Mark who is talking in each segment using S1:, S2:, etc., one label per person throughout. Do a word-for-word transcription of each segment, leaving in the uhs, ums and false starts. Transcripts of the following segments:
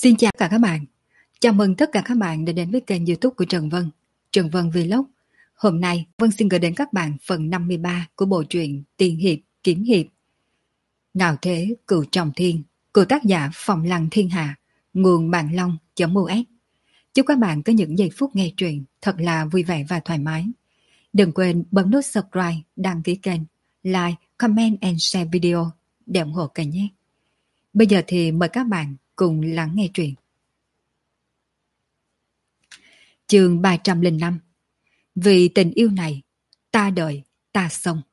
S1: Xin chào cả các bạn. Chào mừng tất cả các bạn đã đến với kênh YouTube của Trần Vân, Trần Vân Vlog. Hôm nay Vân xin gửi đến các bạn phần năm mươi ba của bộ truyện Tiên hiệp kiếm hiệp. Ngạo thế cửu trọng thiên của tác giả Phong Lăng Thiên Hạ, nguồn Bạn Long.us. Chúc các bạn có những giây phút nghe truyện thật là vui vẻ và thoải mái. Đừng quên bấm nút subscribe, đăng ký kênh, like, comment and share video để ủng hộ kênh nhé. Bây giờ thì mời các bạn cùng lắng nghe truyện. Chương ba trăm lẻ năm. Vì tình yêu này, ta đợi, ta sống.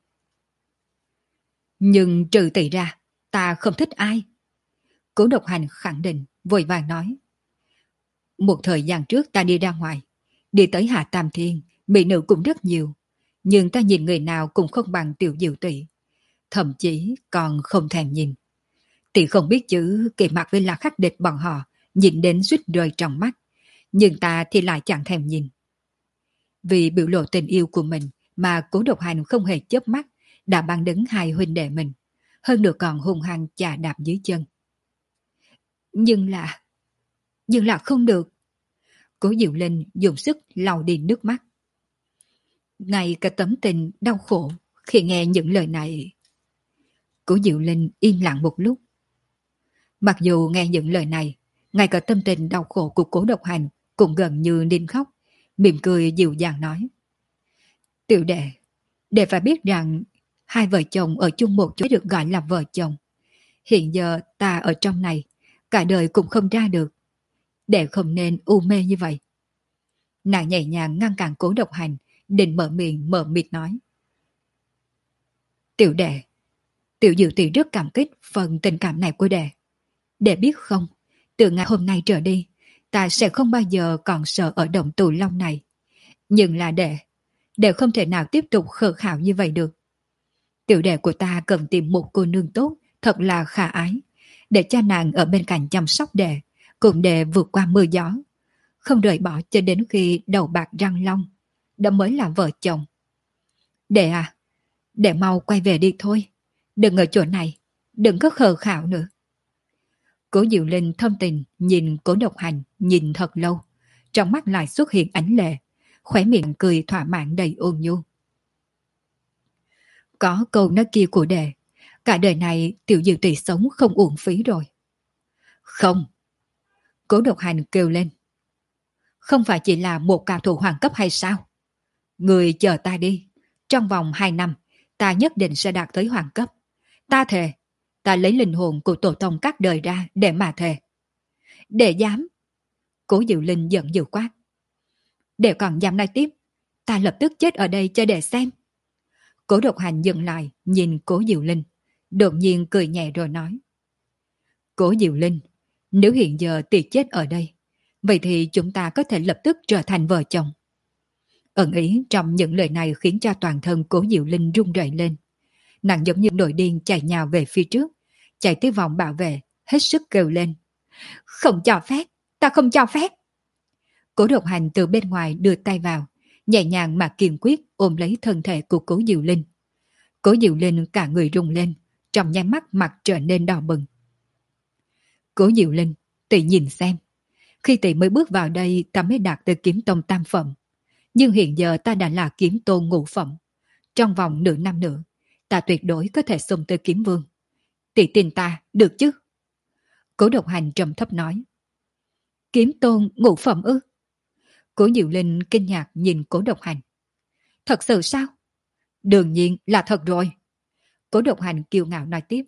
S1: Nhưng trừ tỷ ra, ta không thích ai. Cố Độc Hành khẳng định, vội vàng nói. Một thời gian trước ta đi ra ngoài, đi tới Hạ Tam Thiên, mỹ nữ cũng rất nhiều. Nhưng ta nhìn người nào cũng không bằng Tiểu Diệu Tỷ. Thậm chí còn không thèm nhìn. Tỷ không biết chữ kỳ mặt với là khắc địch bọn họ, nhìn đến suýt rơi trong mắt. Nhưng ta thì lại chẳng thèm nhìn. Vì biểu lộ tình yêu của mình mà Cố Độc Hành không hề chớp mắt, đã bắn đứng hai huynh đệ mình, hơn nữa còn hung hăng chà đạp dưới chân. Nhưng là... Nhưng là không được. Cố Diệu Linh dùng sức lau đi nước mắt. Ngay cả tấm tình đau khổ khi nghe những lời này. Cố Diệu Linh im lặng một lúc. Mặc dù nghe những lời này, ngay cả tâm tình đau khổ của Cố Độc Hành cũng gần như nín khóc, mỉm cười dịu dàng nói. Tiểu đệ, đệ phải biết rằng hai vợ chồng ở chung một chỗ được gọi là vợ chồng. Hiện giờ ta ở trong này, cả đời cũng không ra được. Đệ không nên u mê như vậy. Nàng nhẹ nhàng ngăn cản Cố Độc Hành, định mở miệng mở mịt nói. Tiểu đệ, Tiểu Diệu Tỷ rất cảm kích phần tình cảm này của đệ. Đệ biết không, từ ngày hôm nay trở đi, ta sẽ không bao giờ còn sợ ở động Tù Long này. Nhưng là đệ, đệ không thể nào tiếp tục khờ khảo như vậy được. Tiểu đệ của ta cần tìm một cô nương tốt, thật là khả ái, để cho nàng ở bên cạnh chăm sóc đệ, cùng đệ vượt qua mưa gió. Không rời bỏ cho đến khi đầu bạc răng long, đó mới là vợ chồng. Đệ à, đệ mau quay về đi thôi. Đừng ở chỗ này, đừng có khờ khảo nữa. Cố Diệu Linh thâm tình nhìn Cố Độc Hành nhìn thật lâu, trong mắt lại xuất hiện ánh lệ, khóe miệng cười thỏa mãn đầy ôn nhu. Có câu nói kia của đệ, cả đời này Tiểu Diệu Tỷ sống không uổng phí rồi. Không. Cố Độc Hành kêu lên. Không phải chỉ là một cao thủ hoàng cấp hay sao? Người chờ ta đi, trong vòng hai năm, ta nhất định sẽ đạt tới hoàng cấp. Ta thề, ta lấy linh hồn của tổ tông các đời ra để mà thề. Đệ dám. Cố Diệu Linh giận dữ quát. Đệ còn dám nói tiếp, ta lập tức chết ở đây cho đệ xem. Cố Độc Hành dừng lại, nhìn Cố Diệu Linh, đột nhiên cười nhẹ rồi nói. Cố Diệu Linh, nếu hiện giờ tỷ chết ở đây, vậy thì chúng ta có thể lập tức trở thành vợ chồng. Ẩn ý trong những lời này khiến cho toàn thân Cố Diệu Linh run rẩy lên. Nàng giống như nổi điên chạy nhào về phía trước, chạy tới vòng bảo vệ, hết sức kêu lên. Không cho phép, ta không cho phép. Cố Độc Hành từ bên ngoài đưa tay vào, nhẹ nhàng mà kiên quyết ôm lấy thân thể của Cố Diệu Linh. Cố Diệu Linh cả người rung lên, trong nháy mắt mặt trở nên đỏ bừng. Cố Diệu Linh, tỷ nhìn xem. Khi tỷ mới bước vào đây ta mới đạt tới kiếm tông tam phẩm. Nhưng hiện giờ ta đã là kiếm tôn ngũ phẩm. Trong vòng nửa năm nữa, ta tuyệt đối có thể xông tới kiếm vương. Tỷ tin ta, được chứ? Cố Độc Hành trầm thấp nói. Kiếm tôn ngũ phẩm ư? Cố Diệu Linh kinh ngạc nhìn Cố Độc Hành. Thật sự sao? Đương nhiên là thật rồi. Cố Độc Hành kiêu ngạo nói tiếp.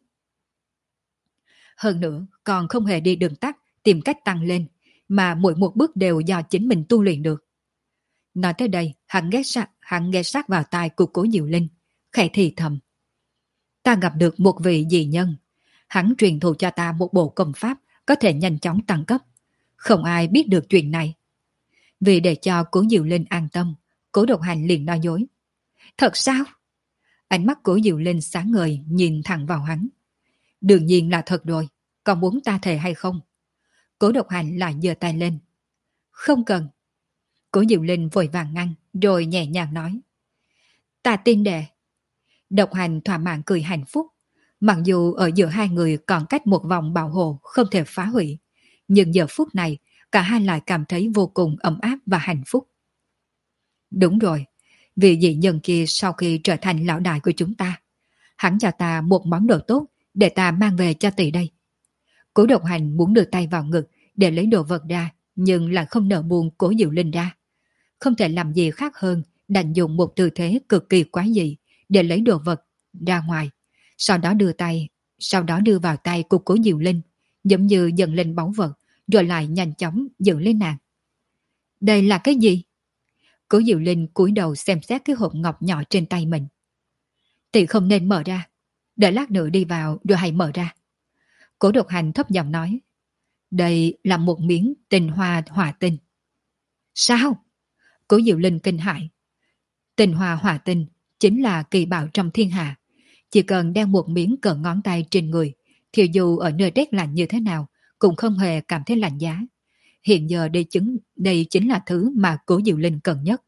S1: Hơn nữa, còn không hề đi đường tắt, tìm cách tăng lên, mà mỗi một bước đều do chính mình tu luyện được. Nói tới đây, hắn ghé sát, hắn ghé sát vào tai của Cố Diệu Linh, khẽ thì thầm. Ta gặp được một vị dị nhân. Hắn truyền thụ cho ta một bộ công pháp có thể nhanh chóng tăng cấp. Không ai biết được chuyện này. Vì để cho Cố Diệu Linh an tâm, Cố Độc Hành liền nói dối. Thật sao? Ánh mắt Cố Diệu Linh sáng ngời nhìn thẳng vào hắn. Đương nhiên là thật rồi, còn muốn ta thề hay không? Cố Độc Hành lại giơ tay lên. Không cần. Cố Diệu Linh vội vàng ngăn, rồi nhẹ nhàng nói. Ta tin đệ. Độc Hành thỏa mãn cười hạnh phúc. Mặc dù ở giữa hai người còn cách một vòng bảo hộ không thể phá hủy, nhưng giờ phút này cả hai lại cảm thấy vô cùng ấm áp và hạnh phúc. Đúng rồi, vì dị nhân kia sau khi trở thành lão đại của chúng ta, hắn cho ta một món đồ tốt để ta mang về cho tỷ đây. Cố Độc Hành muốn đưa tay vào ngực để lấy đồ vật ra, nhưng lại không nỡ buông Cố Diệu Linh ra. Không thể làm gì khác hơn đành dùng một tư thế cực kỳ quái dị để lấy đồ vật ra ngoài, sau đó đưa tay, sau đó đưa vào tay của Cố Diệu Linh, giống như dần lên báu vật, rồi lại nhanh chóng giữ lên nàng. Đây là cái gì? Cố Diệu Linh cúi đầu xem xét cái hộp ngọc nhỏ trên tay mình. Tỷ không nên mở ra, đợi lát nữa đi vào rồi hãy mở ra. Cố Độc Hành thấp giọng nói. Đây là một miếng tinh hoa hỏa tinh. Sao? Cố Diệu Linh kinh hãi. Tinh hoa hỏa tinh chính là kỳ bảo trong thiên hạ. Chỉ cần đeo một miếng cỡ ngón tay trên người, thì dù ở nơi rét lạnh như thế nào cũng không hề cảm thấy lạnh giá. Hiện giờ đây chính, đây chính là thứ mà Cố Diệu Linh cần nhất.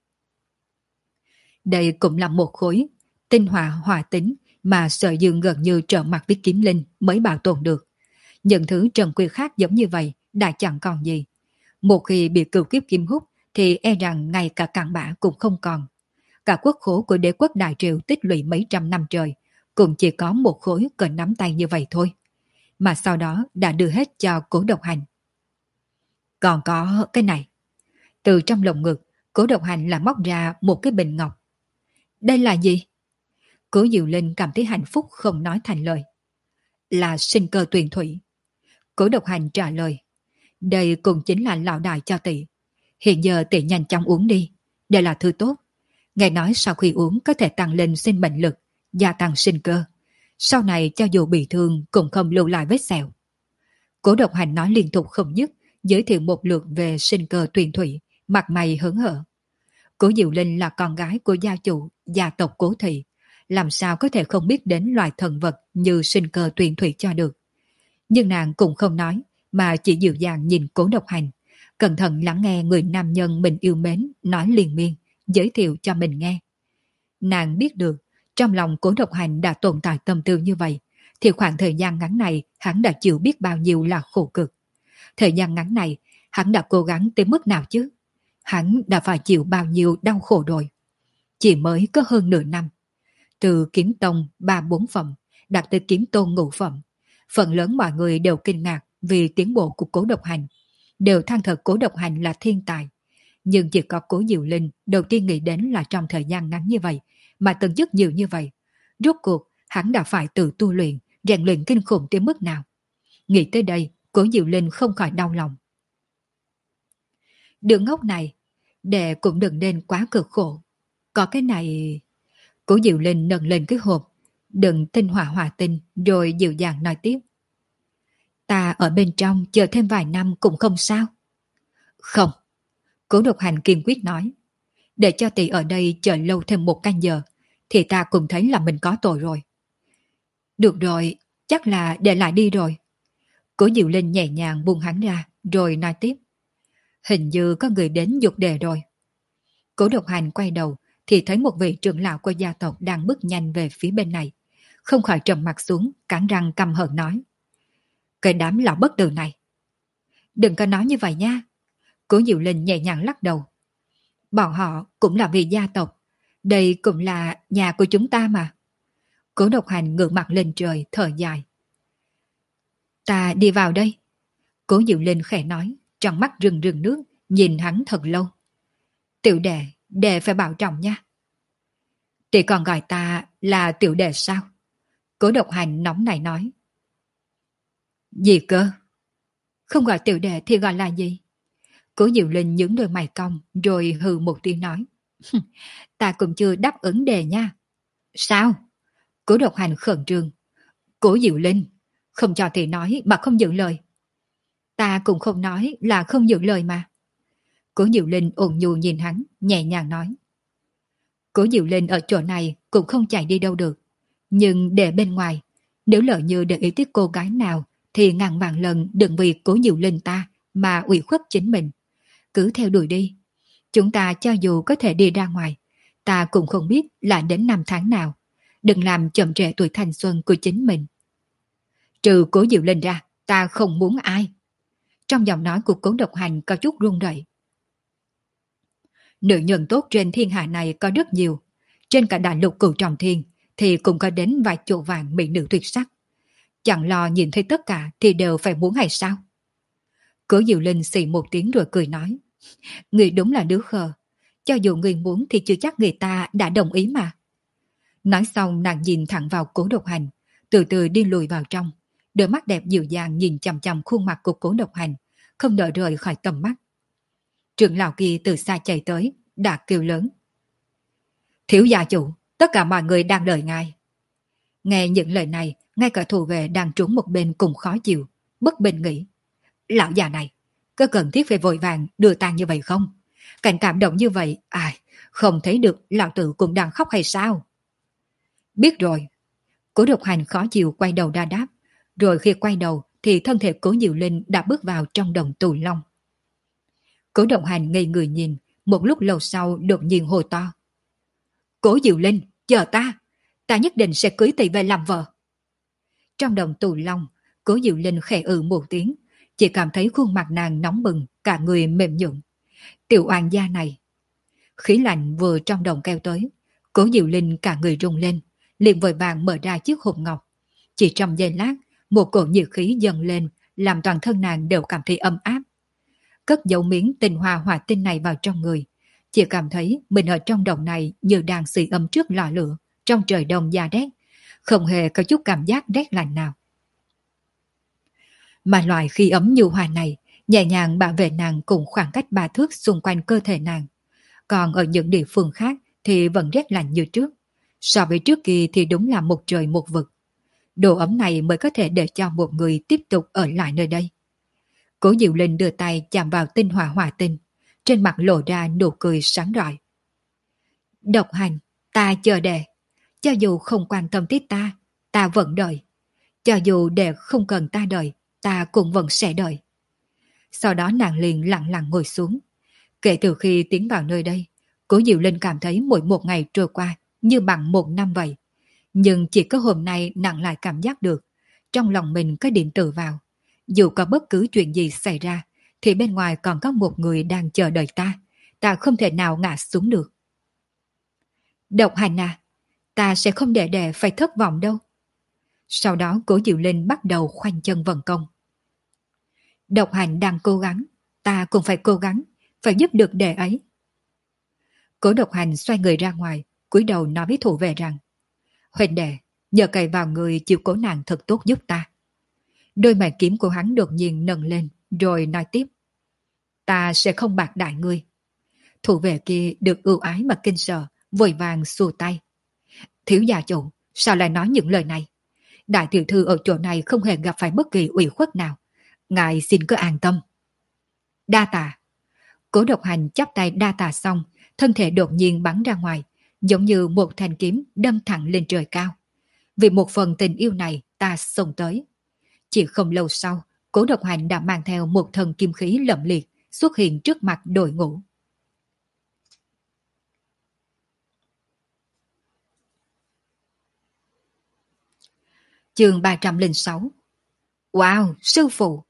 S1: Đây cũng là một khối tinh hoa hỏa tính mà Sở Dương gần như trợ mặt với Kiếm Linh mới bảo tồn được. Những thứ trần quy khác giống như vậy đã chẳng còn gì. Một khi bị cửu kiếp kim hút thì e rằng ngay cả cặn bã cũng không còn. Cả quốc khố của đế quốc Đại Triều tích lũy mấy trăm năm trời cũng chỉ có một khối cỡ nắm tay như vậy thôi. Mà sau đó đã đưa hết cho Cố Độc Hành. Còn có cái này. Từ trong lồng ngực, Cố Độc Hành là móc ra một cái bình ngọc. Đây là gì? Cố Diệu Linh cảm thấy hạnh phúc không nói thành lời. Là sinh cơ tuyền thủy. Cố Độc Hành trả lời. Đây cũng chính là lão đại cho tỷ. Hiện giờ tỷ nhanh chóng uống đi. Đây là thứ tốt. Nghe nói sau khi uống có thể tăng lên sinh mệnh lực, gia tăng sinh cơ. Sau này cho dù bị thương cũng không lưu lại vết sẹo. Cố Độc Hành nói liên tục không dứt, giới thiệu một lượt về sinh cơ tuyền thủy, mặt mày hớn hở. Cố Diệu Linh là con gái của gia chủ, gia tộc Cố Thị. Làm sao có thể không biết đến loài thần vật như sinh cơ tuyền thủy cho được. Nhưng nàng cũng không nói, mà chỉ dịu dàng nhìn Cố Độc Hành, cẩn thận lắng nghe người nam nhân mình yêu mến nói liên miên, giới thiệu cho mình nghe. Nàng biết được, trong lòng Cố Độc Hành đã tồn tại tâm tư như vậy, thì khoảng thời gian ngắn này hắn đã chịu biết bao nhiêu là khổ cực. Thời gian ngắn này, hắn đã cố gắng tới mức nào chứ? Hắn đã phải chịu bao nhiêu đau khổ rồi. Chỉ mới có hơn nửa năm. Từ kiếm tông ba bốn phẩm, đạt tới kiếm tôn ngũ phẩm. Phần lớn mọi người đều kinh ngạc vì tiến bộ của Cố Độc Hành. Đều than thật Cố Độc Hành là thiên tài. Nhưng chỉ có Cố Diệu Linh đầu tiên nghĩ đến là trong thời gian ngắn như vậy, mà tận chức nhiều như vậy. Rốt cuộc, hắn đã phải tự tu luyện, rèn luyện kinh khủng tới mức nào. Nghĩ tới đây, Cố Diệu Linh không khỏi đau lòng. Đứa ngốc này, đệ cũng đừng nên quá cực khổ. Có cái này... Cố Diệu Linh nâng lên cái hộp, đựng tinh hỏa hỏa tinh, rồi dịu dàng nói tiếp. Ta ở bên trong chờ thêm vài năm cũng không sao. Không. Cố Độc Hành kiên quyết nói. Để cho tỷ ở đây chờ lâu thêm một canh giờ, thì ta cũng thấy là mình có tội rồi. Được rồi, chắc là để lại đi rồi. Cố Diệu Linh nhẹ nhàng buông hắn ra, rồi nói tiếp. Hình như có người đến dục đề rồi. Cố Độc Hành quay đầu, thì thấy một vị trưởng lão của gia tộc đang bước nhanh về phía bên này. Không khỏi trầm mặt xuống, cắn răng căm hận nói. Cái đám lão bất tử này. Đừng có nói như vậy nha. Cố Diệu Linh nhẹ nhàng lắc đầu. Bọn họ cũng là vì gia tộc. Đây cũng là nhà của chúng ta mà. Cố Độc Hành ngửa mặt lên trời, thở dài. Ta đi vào đây. Cố Diệu Linh khẽ nói, trong mắt rừng rừng nước, nhìn hắn thật lâu. Tiểu đệ, đệ phải bảo trọng nha. Tỷ còn gọi ta là tiểu đệ sao? Cố Độc Hành nóng này nói. Gì cơ? Không gọi tiểu đệ thì gọi là gì? Cố Diệu Linh nhướng đôi mày cong, rồi hừ một tiếng nói. Ta cũng chưa đáp ứng đề nha. Sao? Cố Độc Hành khẩn trương. Cố Diệu Linh, không cho thì nói mà không giữ lời. Ta cũng không nói là không giữ lời mà. Cố Diệu Linh ôn nhu nhìn hắn, nhẹ nhàng nói. Cố Diệu Linh ở chỗ này cũng không chạy đi đâu được. Nhưng để bên ngoài, nếu lỡ như để ý tới cô gái nào, thì ngàn vạn lần đừng vì Cố Diệu Linh ta mà ủy khuất chính mình. Cứ theo đuổi đi. Chúng ta cho dù có thể đi ra ngoài, ta cũng không biết là đến năm tháng nào. Đừng làm chậm trễ tuổi thanh xuân của chính mình. Trừ Cố Diệu Linh ra, ta không muốn ai. Trong giọng nói của Cố Độc Hành có chút run rẩy. Nữ nhân tốt trên thiên hạ này có rất nhiều. Trên cả đại lục Cửu Trọng Thiên thì cũng có đến vài chỗ vàng mỹ nữ tuyệt sắc. Chẳng lo nhìn thấy tất cả thì đều phải muốn hay sao? Cố Diệu Linh xì một tiếng rồi cười nói. Người đúng là đứa khờ. Cho dù người muốn thì chưa chắc người ta đã đồng ý mà. Nói xong nàng nhìn thẳng vào Cố Độc Hành, từ từ đi lùi vào trong. Đôi mắt đẹp dịu dàng nhìn chằm chằm khuôn mặt của Cố Độc Hành, không đợi rời khỏi tầm mắt. Trưởng lão kia từ xa chạy tới, đã kêu lớn. Thiếu gia chủ, tất cả mọi người đang đợi ngài. Nghe những lời này, ngay cả thủ vệ đang trốn một bên cùng khó chịu, bất bình nghĩ. Lão già này, có cần thiết phải vội vàng đưa tang như vậy không? Cảnh cảm động như vậy, ai, không thấy được lão tử cũng đang khóc hay sao? Biết rồi. Cố Độc Hành khó chịu quay đầu ra đáp, rồi khi quay đầu thì thân thể Cố Diệu Linh đã bước vào trong đồng tù long. Cố Độc Hành ngây người nhìn, một lúc lâu sau đột nhiên hô to. Cố Diệu Linh, chờ ta, ta nhất định sẽ cưới tỷ về làm vợ. Trong đồng tù long, Cố Diệu Linh khẽ ừ một tiếng, chỉ cảm thấy khuôn mặt nàng nóng bừng, cả người mềm nhũn. Tiểu oan gia này. Khí lạnh vừa trong đồng keo tới, Cố Diệu Linh cả người rung lên, liền vội vàng mở ra chiếc hộp ngọc. Chỉ trong giây lát, một cổ nhiệt khí dâng lên, làm toàn thân nàng đều cảm thấy ấm áp. Cất dấu miếng tinh hoa hỏa tinh này vào trong người, chỉ cảm thấy mình ở trong đồng này như đang sưởi ấm trước lò lửa, trong trời đông da rét, không hề có chút cảm giác rét lạnh nào. Mà loại khí ấm nhu hòa này nhẹ nhàng bảo vệ nàng cùng khoảng cách ba thước xung quanh cơ thể nàng. Còn ở những địa phương khác thì vẫn rét lạnh như trước. So với trước kia thì đúng là một trời một vực. Độ ấm này mới có thể để cho một người tiếp tục ở lại nơi đây. Cố Diệu Linh đưa tay chạm vào tinh hỏa hỏa tinh, trên mặt lộ ra nụ cười sáng rọi. Độc Hành, ta chờ đệ. Cho dù không quan tâm tới ta, ta vẫn đợi. Cho dù đệ không cần ta đợi, ta cũng vẫn sẽ đợi. Sau đó nàng liền lặng lặng ngồi xuống. Kể từ khi tiến vào nơi đây, Cố Diệu Linh cảm thấy mỗi một ngày trôi qua như bằng một năm vậy. Nhưng chỉ có hôm nay nàng lại cảm giác được, trong lòng mình có điện tử vào. Dù có bất cứ chuyện gì xảy ra, thì bên ngoài còn có một người đang chờ đợi ta. Ta không thể nào ngã xuống được. Độc Hành à, ta sẽ không để đệ phải thất vọng đâu. Sau đó Cố Diệu Linh bắt đầu khoanh chân vận công. Độc Hành đang cố gắng, ta cũng phải cố gắng, phải giúp được đệ ấy. Cố Độc Hành xoay người ra ngoài, cúi đầu nói với thủ vệ rằng, huynh đệ, nhờ cậy vào người chịu cố nàng thật tốt giúp ta. Đôi mày kiếm của hắn đột nhiên nâng lên, rồi nói tiếp, ta sẽ không bạc đại ngươi. Thủ vệ kia được ưu ái mà kinh sợ, vội vàng xua tay. Thiếu gia chủ, sao lại nói những lời này? Đại tiểu thư ở chỗ này không hề gặp phải bất kỳ ủy khuất nào. Ngài xin cứ an tâm. Đa tạ. Cố Độc Hành chắp tay đa tạ xong, thân thể đột nhiên bắn ra ngoài, giống như một thanh kiếm đâm thẳng lên trời cao. Vì một phần tình yêu này ta xông tới. Chỉ không lâu sau, Cố Độc Hành đã mang theo một thần kim khí lẫm liệt xuất hiện trước mặt đội ngũ. Chương ba trăm lẻ sáu. Wow, sư phụ!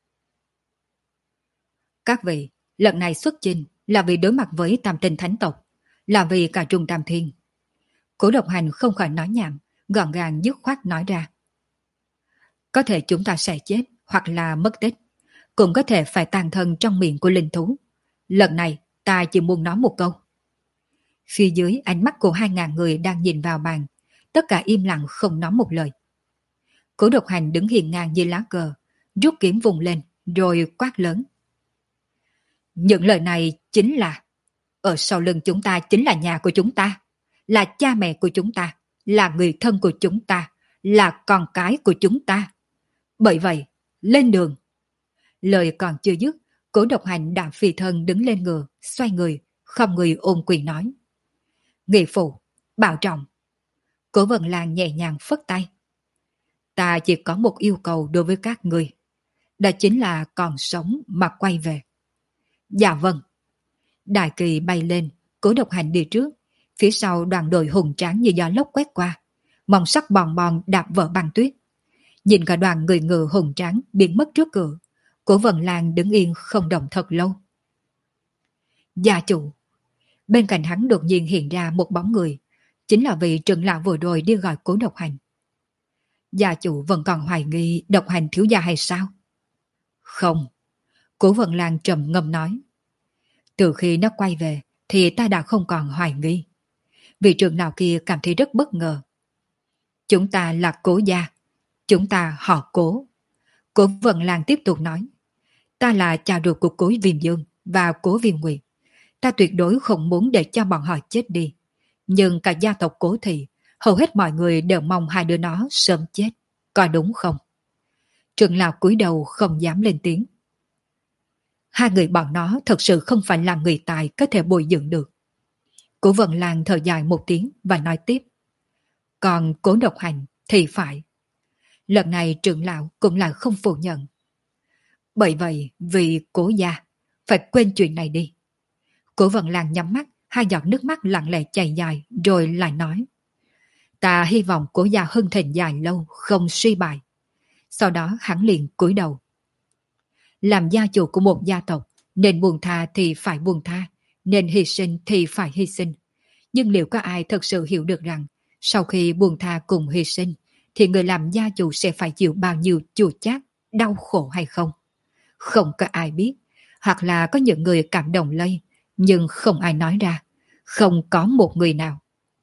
S1: Các vị, lần này xuất chinh là vì đối mặt với Tam Tinh Thánh tộc, là vì cả Trung Tam Thiên. Cố Độc Hành không khỏi nói nhảm, gọn gàng dứt khoát nói ra. Có thể chúng ta sẽ chết hoặc là mất tích, cũng có thể phải tàn thân trong miệng của linh thú. Lần này ta chỉ muốn nói một câu. Phía dưới ánh mắt của hai ngàn người đang nhìn vào bàn, tất cả im lặng không nói một lời. Cố Độc Hành đứng hiền ngang như lá cờ, rút kiếm vùng lên, rồi quát lớn. Những lời này chính là, ở sau lưng chúng ta chính là nhà của chúng ta, là cha mẹ của chúng ta, là người thân của chúng ta, là con cái của chúng ta. Bởi vậy, lên đường. Lời còn chưa dứt, Cố Độc Hành đã phi thân đứng lên ngựa, xoay người, không người ôm quyền nói. Nghị phụ, bảo trọng. Cố Vân Lan nhẹ nhàng phất tay. Ta chỉ có một yêu cầu đối với các người, đó chính là còn sống mà quay về. Dạ vâng. Đại kỳ bay lên, Cố Độc Hành đi trước, phía sau đoàn đội hùng tráng như gió lốc quét qua, mong sắc bòn bòn đạp vỡ băng tuyết. Nhìn cả đoàn người ngựa hùng tráng biến mất trước cửa, Cố Vân Lan đứng yên không động thật lâu. Gia chủ. Bên cạnh hắn đột nhiên hiện ra một bóng người, chính là vị trưởng lão vừa rồi đi gọi Cố Độc Hành. Gia chủ vẫn còn hoài nghi Độc Hành thiếu gia hay sao? Không. Cố Vân Lan trầm ngâm nói. Từ khi nó quay về thì ta đã không còn hoài nghi. Vị trưởng lão kia cảm thấy rất bất ngờ. Chúng ta là Cố gia. Chúng ta họ Cố. Cố Vân Lan tiếp tục nói. Ta là cha ruột của Cố Viêm Dương và Cố Viêm Nguyệt. Ta tuyệt đối không muốn để cho bọn họ chết đi. Nhưng cả gia tộc Cố Thị, hầu hết mọi người đều mong hai đứa nó sớm chết. Có đúng không? Trưởng lão cúi đầu không dám lên tiếng. Hai người bọn nó thật sự không phải là người tài có thể bồi dưỡng được. Cố Vân Lan thở dài một tiếng và nói tiếp. Còn Cố Độc Hành thì phải. Lần này trưởng lão cũng là không phủ nhận. Bởi vậy vì Cố gia phải quên chuyện này đi. Cố Vân Lan nhắm mắt, hai giọt nước mắt lặng lẽ chảy dài rồi lại nói. Ta hy vọng Cố gia hưng thịnh dài lâu không suy bại. Sau đó hắn liền cúi đầu. Làm gia chủ của một gia tộc, nên buông tha thì phải buông tha, nên hy sinh thì phải hy sinh. Nhưng liệu có ai thật sự hiểu được rằng sau khi buông tha cùng hy sinh thì người làm gia chủ sẽ phải chịu bao nhiêu chua chát, đau khổ hay không? Không có ai biết, hoặc là có những người cảm động lây, nhưng không ai nói ra, không có một người nào.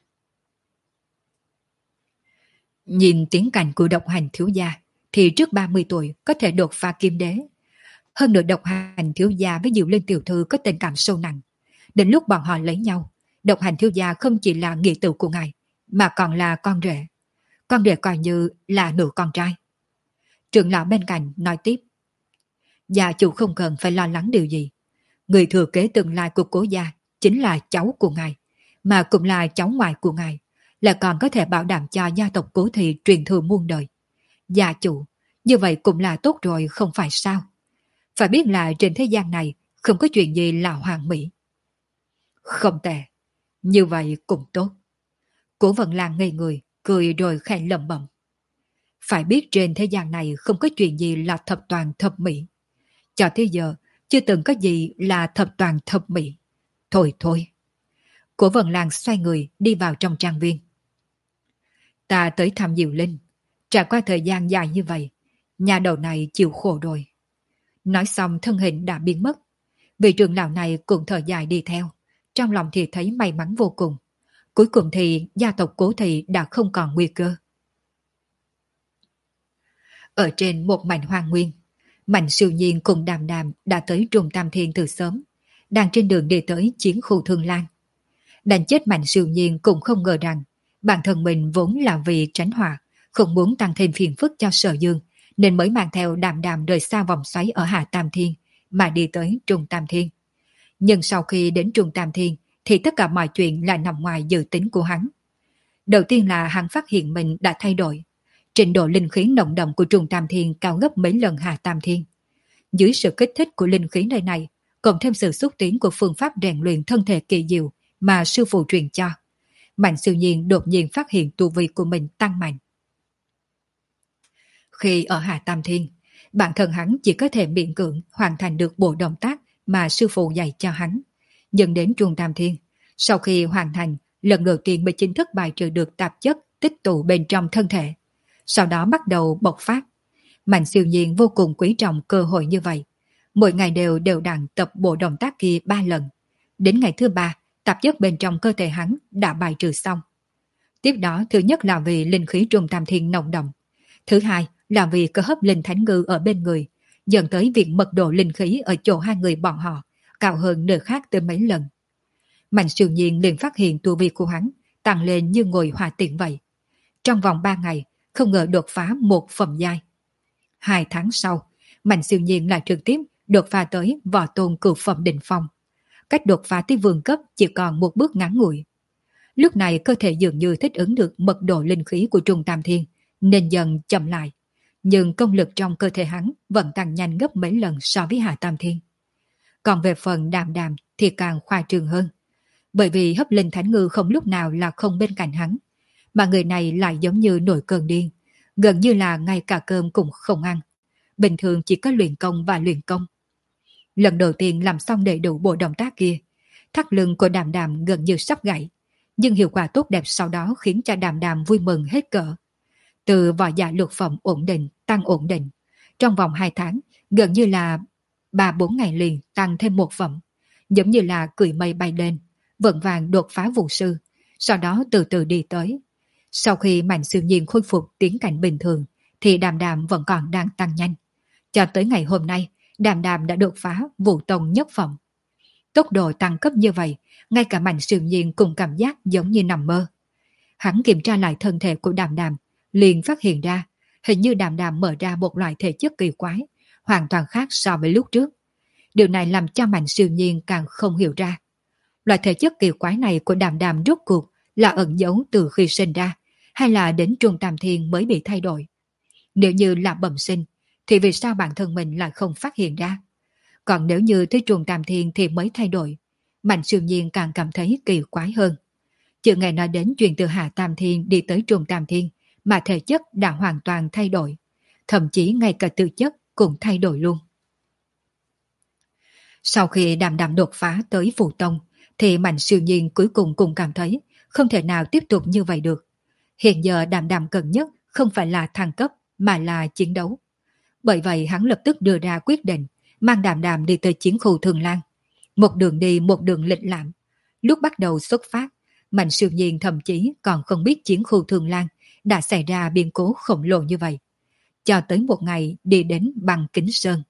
S1: Nhìn tiến cảnh của Độc Hành thiếu gia thì trước ba mươi tuổi có thể đột phá kim đế. Hơn nữa Độc Hành thiếu gia với Diệu Linh tiểu thư có tình cảm sâu nặng. Đến lúc bọn họ lấy nhau, Độc Hành thiếu gia không chỉ là nghĩa tử của ngài, mà còn là con rể. Con rể coi như là nửa con trai. Trưởng lão bên cạnh nói tiếp. Gia chủ không cần phải lo lắng điều gì. Người thừa kế tương lai của Cố gia chính là cháu của ngài, mà cũng là cháu ngoại của ngài, là còn có thể bảo đảm cho gia tộc Cố Thị truyền thừa muôn đời. Gia chủ, như vậy cũng là tốt rồi không phải sao? Phải biết là trên thế gian này không có chuyện gì là hoàn mỹ. Không tệ, như vậy cũng tốt. Cố Vân Lan ngây người, cười rồi khẽ lẩm bẩm. Phải biết trên thế gian này không có chuyện gì là thập toàn thập mỹ. Cho tới giờ, chưa từng có gì là thập toàn thập mỹ. Thôi thôi. Cố Vân Lan xoay người đi vào trong trang viên. Ta tới thăm Diệu Linh. Trải qua thời gian dài như vậy, nhà đầu này chịu khổ rồi. Nói xong thân hình đã biến mất. Vị trưởng lão này cũng thở dài đi theo. Trong lòng thì thấy may mắn vô cùng. Cuối cùng thì gia tộc Cố Thị đã không còn nguy cơ. Ở trên một mảnh hoang nguyên, Mạnh Siêu Nhiên cùng Đàm Đàm đã tới Trung Tam Thiên từ sớm, đang trên đường đi tới chiến khu Thương Lan. Đánh chết Mạnh Siêu Nhiên cũng không ngờ rằng bản thân mình vốn là vì tránh họa, không muốn tăng thêm phiền phức cho Sở Dương, nên mới mang theo Đàm Đàm rời xa vòng xoáy ở Hạ Tam Thiên mà đi tới Trung Tam Thiên. Nhưng sau khi đến Trung Tam Thiên thì tất cả mọi chuyện lại nằm ngoài dự tính của hắn. Đầu tiên là hắn phát hiện mình đã thay đổi. Trình độ linh khí nồng đậm của Trung Tam Thiên cao gấp mấy lần Hạ Tam Thiên. Dưới sự kích thích của linh khí nơi này, cộng thêm sự xúc tiến của phương pháp rèn luyện thân thể kỳ diệu mà sư phụ truyền cho, Mạnh Siêu Nhiên đột nhiên phát hiện tu vi của mình tăng mạnh. Khi ở Hạ Tam Thiên, bản thân hắn chỉ có thể miễn cưỡng hoàn thành được bộ động tác mà sư phụ dạy cho hắn. Nhưng đến Trung Tam Thiên, sau khi hoàn thành, lần đầu tiên mới chính thức bài trừ được tạp chất tích tụ bên trong thân thể. Sau đó bắt đầu bộc phát. Mạnh Siêu Nhiên vô cùng quý trọng cơ hội như vậy. Mỗi ngày đều đều đặn tập bộ động tác kia ba lần. Đến ngày thứ ba, tạp chất bên trong cơ thể hắn đã bài trừ xong. Tiếp đó, thứ nhất là vì linh khí Trung Tam Thiên nồng đậm. Thứ hai là vì cơ hấp linh thánh ngư ở bên người, dẫn tới việc mật độ linh khí ở chỗ hai người bọn họ cao hơn nơi khác tới mấy lần. Mạnh Siêu Nhiên liền phát hiện tu vi của hắn tăng lên như ngồi hòa tiện vậy. Trong vòng ba ngày, không ngờ đột phá một phẩm giai. Hai tháng sau, Mạnh Siêu Nhiên lại trực tiếp đột phá tới võ tôn cửu phẩm đỉnh phong. Cách đột phá tới vương cấp chỉ còn một bước ngắn ngủi. Lúc này cơ thể dường như thích ứng được mật độ linh khí của Trung Tam Thiên, nên dần chậm lại. Nhưng công lực trong cơ thể hắn vẫn tăng nhanh gấp mấy lần so với Hạ Tam Thiên. Còn về phần Đàm Đàm thì càng khoa trương hơn. Bởi vì hấp linh thánh ngư không lúc nào là không bên cạnh hắn, mà người này lại giống như nổi cơn điên, gần như là ngay cả cơm cũng không ăn. bình thường chỉ có luyện công và luyện công. Lần đầu tiên làm xong đầy đủ bộ động tác kia, thắt lưng của Đàm Đàm gần như sắp gãy, nhưng hiệu quả tốt đẹp sau đó khiến cho Đàm Đàm vui mừng hết cỡ. Từ võ giả lục phẩm ổn định tăng ổn định, trong vòng hai tháng gần như là ba bốn ngày liền tăng thêm một phẩm, giống như là cưỡi mây bay lên, vững vàng đột phá vũ sư, sau đó từ từ đi tới. Sau khi Mạnh Siêu Nhiên khôi phục tiến cảnh bình thường, thì Đàm Đàm vẫn còn đang tăng nhanh. Cho tới ngày hôm nay, Đàm Đàm đã đột phá vũ tông nhất phẩm. Tốc độ tăng cấp như vậy, ngay cả Mạnh Siêu Nhiên cũng cảm giác giống như nằm mơ. Hắn kiểm tra lại thân thể của Đàm Đàm, liền phát hiện ra, hình như Đàm Đàm mở ra một loại thể chất kỳ quái, hoàn toàn khác so với lúc trước. Điều này làm cho Mạnh Siêu Nhiên càng không hiểu ra. Loại thể chất kỳ quái này của Đàm Đàm rốt cuộc là ẩn giấu từ khi sinh ra, hay là đến Trung Tam Thiên mới bị thay đổi. Nếu như là bẩm sinh, thì vì sao bản thân mình lại không phát hiện ra? Còn nếu như tới Trung Tam Thiên thì mới thay đổi, Mạnh Siêu Nhiên càng cảm thấy kỳ quái hơn. Chưa nghe nói đến chuyện từ Hạ Tam Thiên đi tới Trung Tam Thiên, mà thể chất đã hoàn toàn thay đổi. Thậm chí ngay cả tư chất cũng thay đổi luôn. Sau khi Đàm Đàm đột phá tới Phù Tông, thì Mạnh Siêu Nhiên cuối cùng cũng cảm thấy không thể nào tiếp tục như vậy được. Hiện giờ Đàm Đàm cần nhất không phải là thăng cấp, mà là chiến đấu. Bởi vậy hắn lập tức đưa ra quyết định, mang Đàm Đàm đi tới chiến khu Thường Lan. Một đường đi một đường lịch lãm. Lúc bắt đầu xuất phát, Mạnh Siêu Nhiên thậm chí còn không biết chiến khu Thường Lan đã xảy ra biến cố khổng lồ như vậy. Cho tới một ngày đi đến Băng Kính Sơn.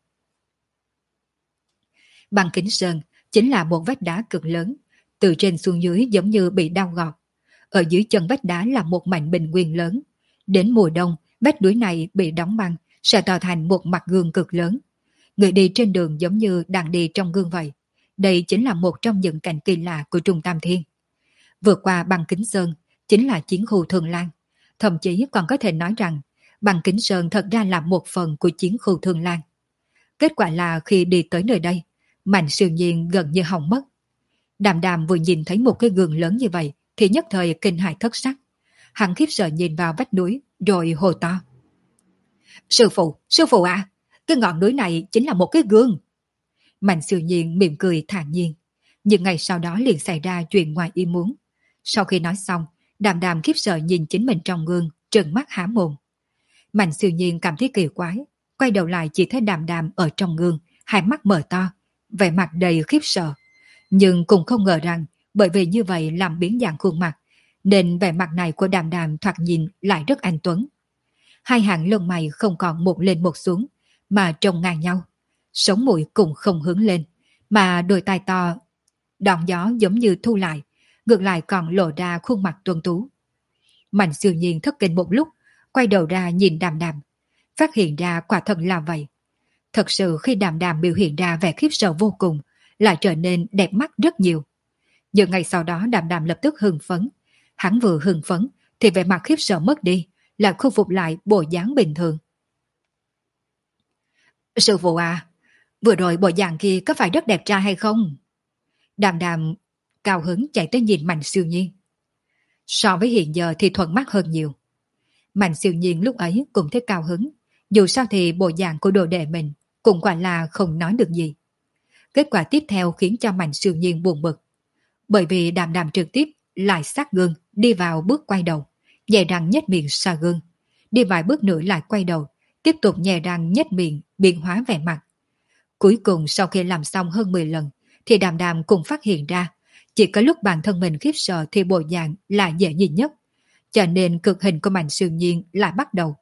S1: Băng Kính Sơn chính là một vách đá cực lớn, từ trên xuống dưới giống như bị đau gọt. Ở dưới chân vách đá là một mảnh bình nguyên lớn. Đến mùa đông, vách núi này bị đóng băng, sẽ tạo thành một mặt gương cực lớn. Người đi trên đường giống như đang đi trong gương vậy. Đây chính là một trong những cảnh kỳ lạ của Trung Tam Thiên. Vượt qua Băng Kính Sơn chính là chiến khu Thường Lan. Thậm chí còn có thể nói rằng Băng Kính Sơn thật ra là một phần của chiến khu Thường Lan. Kết quả là khi đi tới nơi đây, Mạnh Siêu Nhiên gần như hỏng mất. Đàm Đàm vừa nhìn thấy một cái gương lớn như vậy thì nhất thời kinh hãi thất sắc. Hắn khiếp sợ nhìn vào vách núi rồi hô to: Sư phụ, sư phụ à, cái ngọn núi này chính là một cái gương. Mạnh Siêu Nhiên mỉm cười thản nhiên. Nhưng ngày sau đó liền xảy ra chuyện ngoài ý muốn. Sau khi nói xong, Đàm Đàm khiếp sợ nhìn chính mình trong gương, trợn mắt há mồm. Mạnh Siêu Nhiên cảm thấy kỳ quái, quay đầu lại chỉ thấy Đàm Đàm ở trong gương, hai mắt mở to, vẻ mặt đầy khiếp sợ. Nhưng cũng không ngờ rằng bởi vì như vậy làm biến dạng khuôn mặt, nên vẻ mặt này của Đàm Đàm thoạt nhìn lại rất anh tuấn. Hai hàng lông mày không còn một lên một xuống, mà trông ngang nhau. Sống mũi cũng không hướng lên, mà đôi tai to, đòn gió giống như thu lại, ngược lại còn lộ ra khuôn mặt tuấn tú. Mạnh Siêu Nhiên thất kinh một lúc, quay đầu ra nhìn Đàm Đàm, phát hiện ra quả thật là vậy. Thật sự khi Đàm Đàm biểu hiện ra vẻ khiếp sợ vô cùng, lại trở nên đẹp mắt rất nhiều. Nhưng ngày sau đó Đàm Đàm lập tức hưng phấn. Hắn vừa hưng phấn thì vẻ mặt khiếp sợ mất đi, lại khôi phục lại bộ dáng bình thường. Sư phụ à, vừa rồi bộ dạng kia có phải rất đẹp trai hay không? Đàm Đàm cao hứng chạy tới nhìn Mạnh Siêu Nhiên. So với hiện giờ thì thuận mắt hơn nhiều. Mạnh Siêu Nhiên lúc ấy cũng thấy cao hứng. Dù sao thì bộ dạng của đồ đệ mình cũng quả là không nói được gì. Kết quả tiếp theo khiến cho Mạnh Siêu Nhiên buồn bực. Bởi vì Đàm Đàm trực tiếp lại sát gương, đi vào bước quay đầu, nhẹ răng nhếch miệng xa gương. Đi vài bước nữa lại quay đầu, tiếp tục nhẹ răng nhếch miệng, biến hóa vẻ mặt. Cuối cùng sau khi làm xong hơn mười lần, thì Đàm Đàm cũng phát hiện ra, chỉ có lúc bản thân mình khiếp sợ thì bộ dạng là dễ nhìn nhất. Cho nên cực hình của Mạnh Siêu Nhiên lại bắt đầu.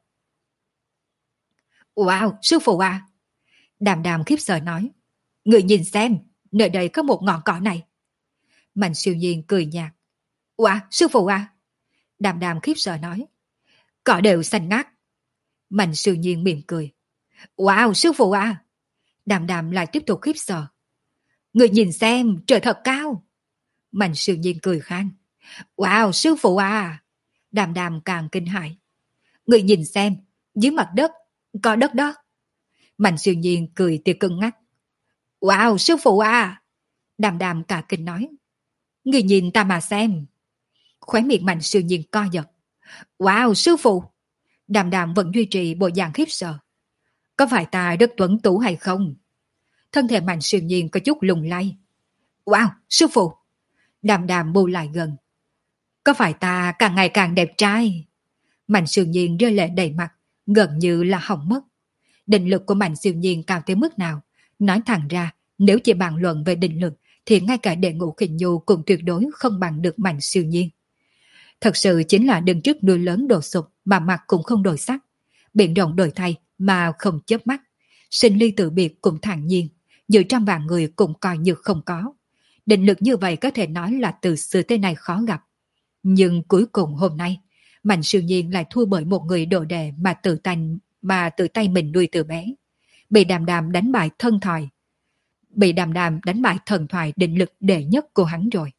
S1: Wow, sư phụ à! Đàm Đàm khiếp sợ nói. Người nhìn xem, nơi đây có một ngọn cỏ này. Mạnh Siêu Nhiên cười nhạt. Wow, sư phụ à! Đàm Đàm khiếp sợ nói. Cỏ đều xanh ngắt. Mạnh Siêu Nhiên mỉm cười. Wow, sư phụ à! Đàm Đàm lại tiếp tục khiếp sợ. Người nhìn xem, trời thật cao. Mạnh Siêu Nhiên cười khan. Wow, sư phụ à! Đàm Đàm càng kinh hãi. Người nhìn xem, dưới mặt đất, có đất đó. Mạnh Siêu Nhiên cười tia cưng ngắt. Wow, sư phụ à! Đàm Đàm cả kinh nói. Người nhìn ta mà xem. Khóe miệng Mạnh Siêu Nhiên co giật. Wow, sư phụ! Đàm Đàm vẫn duy trì bộ dạng khiếp sợ. Có phải ta rất tuấn tú hay không? Thân thể Mạnh Siêu Nhiên có chút lung lay. Wow, sư phụ! Đàm đàm bu lại gần. Có phải ta càng ngày càng đẹp trai? Mạnh Siêu Nhiên rơi lệ đầy mặt, gần như là hỏng mất. Định lực của Mạnh Siêu Nhiên cao tới mức nào? Nói thẳng ra, nếu chỉ bàn luận về định lực, thì ngay cả đệ ngũ khinh nhu cũng tuyệt đối không bằng được Mạnh Siêu Nhiên. Thật sự chính là đứng trước núi lớn đổ sụp mà mặt cũng không đổi sắc. Biển rộng đổi thay mà không chớp mắt. Sinh ly tự biệt cũng thản nhiên, giữa trăm vạn người cũng coi như không có. Định lực như vậy có thể nói là từ xưa tới nay khó gặp. Nhưng cuối cùng hôm nay, Mạnh Siêu Nhiên lại thua bởi một người đồ đệ mà tự tay, mà tự tay mình nuôi từ bé. Bị đàm đàm đánh bại thân thoại. Bị đàm đàm đánh bại thần thoại định lực đệ nhất của hắn rồi.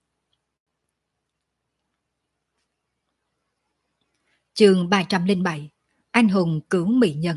S1: Chương ba trăm lẻ bảy. Anh hùng cứu mỹ nhân.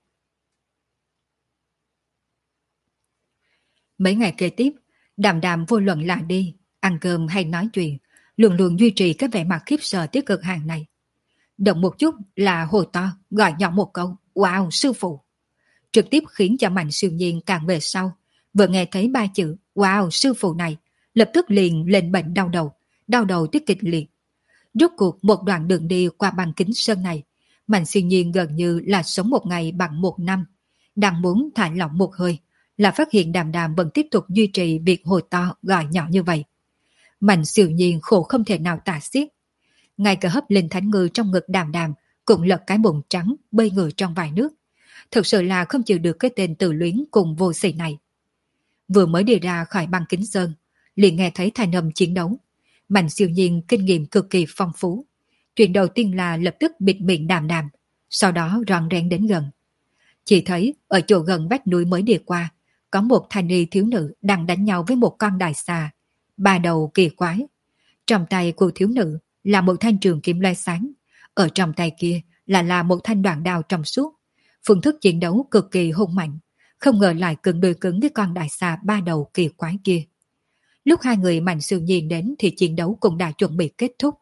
S1: Mấy ngày kế tiếp, đàm đàm vô luận là đi, ăn cơm hay nói chuyện, luôn luôn duy trì cái vẻ mặt khiếp sợ tới cực hạn này. Động một chút là hồ to, gọi nhỏ một câu, wow, sư phụ. Trực tiếp khiến cho Mạnh Siêu Nhiên càng về sau, vừa nghe thấy ba chữ, wow, sư phụ này, lập tức liền lên bệnh đau đầu, đau đầu tiết kịch liệt. Rốt cuộc một đoạn đường đi qua băng kính sơn này, Mạnh Siêu Nhiên gần như là sống một ngày bằng một năm. Đang muốn thả lỏng một hơi, là phát hiện đàm đàm vẫn tiếp tục duy trì việc hồi to gọi nhỏ như vậy. Mạnh Siêu Nhiên khổ không thể nào tả xiết. Ngay cả hấp linh thánh ngư trong ngực đàm đàm cũng lật cái bụng trắng bơi ngửa trong vài nước. Thực sự là không chịu được cái tên tự luyến cùng vô sỉ này. Vừa mới đi ra khỏi băng kính sơn, liền nghe thấy thanh âm chiến đấu. Mạnh Siêu Nhiên kinh nghiệm cực kỳ phong phú. Chuyện đầu tiên là lập tức bịt miệng đàm đàm, sau đó ròn rén đến gần. Chỉ thấy ở chỗ gần vách núi mới đi qua, có một thanh niên thiếu nữ đang đánh nhau với một con đại xà, ba đầu kỳ quái. Trong tay của thiếu nữ là một thanh trường kiếm loe sáng, ở trong tay kia là là một thanh đoạn đao trong suốt. Phương thức chiến đấu cực kỳ hung mạnh, không ngờ lại cứng đôi cứng với con đại xà ba đầu kỳ quái kia. Lúc hai người Mạnh Siêu Nhiên đến thì chiến đấu cũng đã chuẩn bị kết thúc.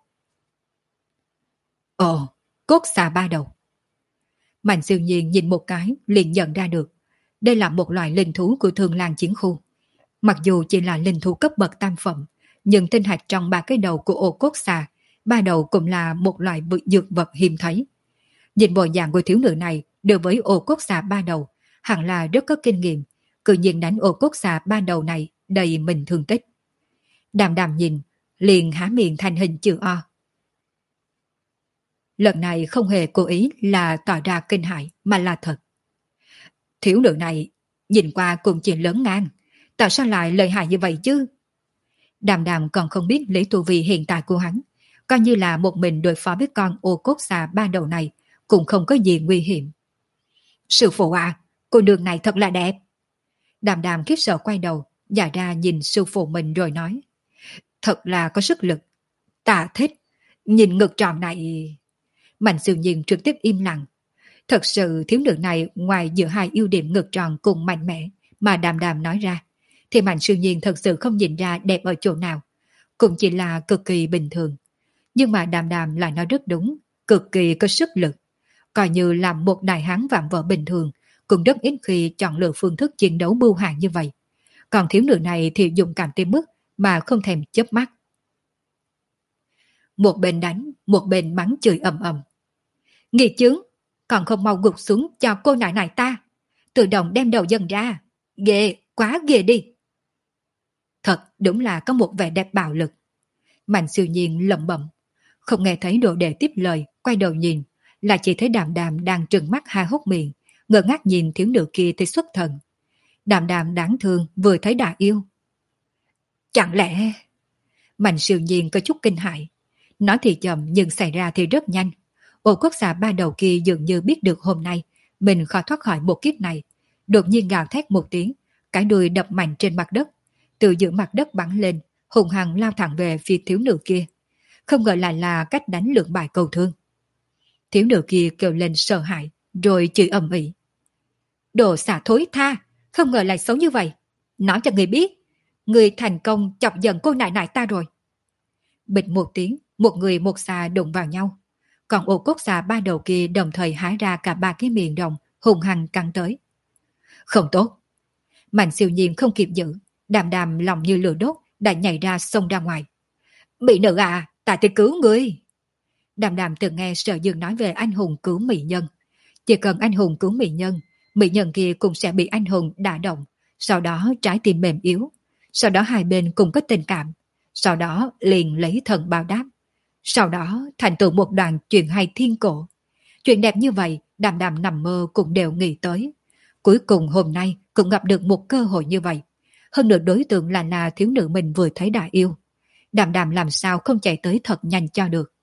S1: Ồ, cốt xà ba đầu. Mạnh Siêu Nhiên nhìn một cái liền nhận ra được. Đây là một loại linh thú của Thường Lang chiến khu. Mặc dù chỉ là linh thú cấp bậc tam phẩm, nhưng tinh hạch trong ba cái đầu của ổ cốt xà, ba đầu cũng là một loại dược vật hiếm thấy. Nhìn bộ dạng của thiếu nữ này đối với ổ cốt xà ba đầu, hẳn là rất có kinh nghiệm, cự nhiên đánh ổ cốt xà ba đầu này đầy mình thương tích. Đàm đàm nhìn, liền há miệng thành hình chữ O. Lần này không hề cố ý là tỏ ra kinh hãi mà là thật. Thiếu nữ này nhìn qua cũng chỉ lớn ngang, tại sao lại lợi hại như vậy chứ? Đàm đàm còn không biết lý tu vi hiện tại của hắn, coi như là một mình đối phó với con ô cốt xà ba đầu này cũng không có gì nguy hiểm. Sư phụ à, cô đường này thật là đẹp. Đàm đàm khiếp sợ quay đầu, giả ra nhìn sư phụ mình rồi nói. Thật là có sức lực. Ta thích. Nhìn ngực tròn này. Mạnh Siêu Nhiên trực tiếp im lặng. Thật sự thiếu nữ này ngoài giữa hai ưu điểm ngực tròn cùng mạnh mẽ mà đàm đàm nói ra, thì Mạnh Siêu Nhiên thật sự không nhìn ra đẹp ở chỗ nào. Cũng chỉ là cực kỳ bình thường. Nhưng mà đàm đàm lại nói rất đúng, cực kỳ có sức lực. Coi như là một đại hán vạm vỡ bình thường, cũng rất ít khi chọn lựa phương thức chiến đấu bưu hàn như vậy. Còn thiếu nữ này thì dùng cảm tới mức mà không thèm chớp mắt. Một bên đánh, một bên mắng chửi ầm ầm. Nghỉ chướng, còn không mau gục xuống cho cô nại này ta. Tự động đem đầu dần ra. Ghê, quá ghê đi. Thật đúng là có một vẻ đẹp bạo lực. Mạnh Siêu Nhiên lẩm bẩm, không nghe thấy đồ đệ tiếp lời, quay đầu nhìn, là chỉ thấy đàm đàm đang trừng mắt hai hốc miệng, ngơ ngác nhìn thiếu nữ kia thì xuất thần. Đàm đàm đáng thương vừa thấy đã yêu. Chẳng lẽ... Mạnh Siêu Nhiên có chút kinh hãi. Nói thì chậm nhưng xảy ra thì rất nhanh. Ổ quốc xà ba đầu kia dường như biết được hôm nay mình khó thoát khỏi một kiếp này. Đột nhiên gào thét một tiếng, cái đuôi đập mạnh trên mặt đất. Từ giữa mặt đất bắn lên, hùng hăng lao thẳng về phía thiếu nữ kia. Không ngờ lại là cách đánh lượng bài cầu thương. Thiếu nữ kia kêu lên sợ hãi, rồi chửi ầm ĩ. Đồ xả thối tha, không ngờ lại xấu như vậy. Nói cho người biết, người thành công chọc giận cô nại nại ta rồi. Bịch một tiếng, một người một xà đụng vào nhau. Còn ổ cốt xà ba đầu kia đồng thời hái ra cả ba cái miệng rồng, hùng hăng cắn tới. Không tốt. Mạnh Siêu Nhiên không kịp giữ, Đàm Đàm lòng như lửa đốt đã nhảy ra xông ra ngoài. Mỹ nữ à, ta tới cứu ngươi. Đàm Đàm từng nghe Sở Dương nói về anh hùng cứu mỹ nhân. Chỉ cần anh hùng cứu mỹ nhân, mỹ nhân kia cũng sẽ bị anh hùng đả động, sau đó trái tim mềm yếu, sau đó hai bên cùng có tình cảm, sau đó liền lấy thần báo đáp, sau đó thành tựu một đoạn chuyện hay thiên cổ. Chuyện đẹp như vậy, Đàm Đàm nằm mơ cũng đều nghĩ tới. Cuối cùng hôm nay cũng gặp được một cơ hội như vậy. Hơn nữa đối tượng là là thiếu nữ mình vừa thấy đã yêu. Đàm Đàm làm sao không chạy tới thật nhanh cho được.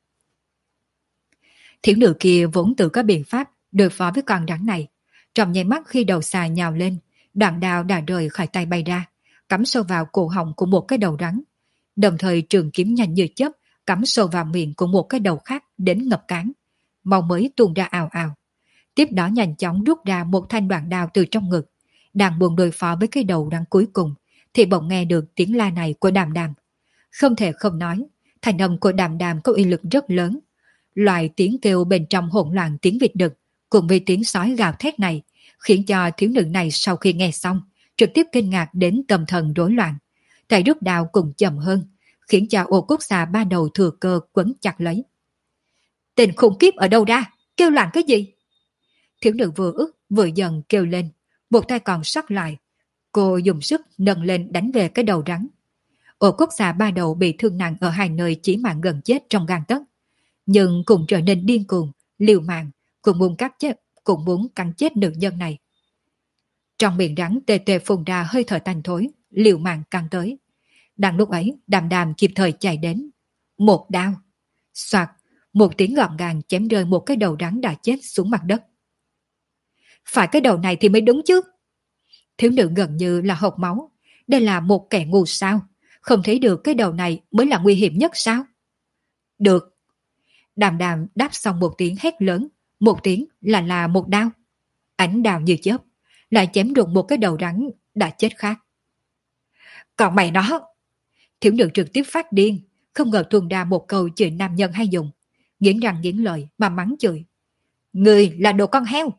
S1: Thiếu nữ kia vốn tự có biện pháp đối phó với con rắn này. Trong nháy mắt khi đầu xà nhào lên, đoạn đao đã rời khỏi tay bay ra, cắm sâu vào cổ họng của một cái đầu rắn. Đồng thời trường kiếm nhanh như chớp cắm sâu vào miệng của một cái đầu khác đến ngập cán. Máu mới tuôn ra ào ào. Tiếp đó nhanh chóng rút ra một thanh đoạn đao từ trong ngực. Đang buồn đối phó với cái đầu rắn cuối cùng, thì bỗng nghe được tiếng la này của Đàm Đàm. Không thể không nói, thanh âm của Đàm Đàm có uy lực rất lớn. Loại tiếng kêu bên trong hỗn loạn tiếng vịt đực cùng với tiếng sói gào thét này khiến cho thiếu nữ này sau khi nghe xong trực tiếp kinh ngạc đến tâm thần rối loạn. Tay rút đao cũng chậm hơn, khiến cho ô cốt xà ba đầu thừa cơ quấn chặt lấy. Tên khủng khiếp ở đâu ra? Kêu loạn cái gì? Thiếu nữ vừa ức vừa dần kêu lên, một tay còn sắt lại. Cô dùng sức nâng lên đánh về cái đầu rắn. Ô cốt xà ba đầu bị thương nặng ở hai nơi chí mạng gần chết trong gang tấc, nhưng cũng trở nên điên cuồng, liều mạng, cũng muốn cắt chết, cũng muốn cắn chết nữ nhân này. Trong miệng rắn tê tê phun ra hơi thở tanh thối, liều mạng cắn tới. Đang lúc ấy, Đàm Đàm kịp thời chạy đến. Một đao. Soạt, một tiếng gọn gàng chém rơi một cái đầu rắn đã chết xuống mặt đất. Phải cái đầu này thì mới đúng chứ. Thiếu nữ gần như là hộc máu. Đây là một kẻ ngu sao? Không thấy được cái đầu này mới là nguy hiểm nhất sao? Được. Đàm Đàm đáp xong một tiếng hét lớn, một tiếng là là một đao. Ánh đao như chớp, lại chém đụng một cái đầu rắn đã chết khác. Còn mày nó! Thiếu nữ trực tiếp phát điên, không ngờ tuôn ra một câu chửi nam nhân hay dùng, nghiến răng nghiến lợi mà mắng chửi. Người là đồ con heo!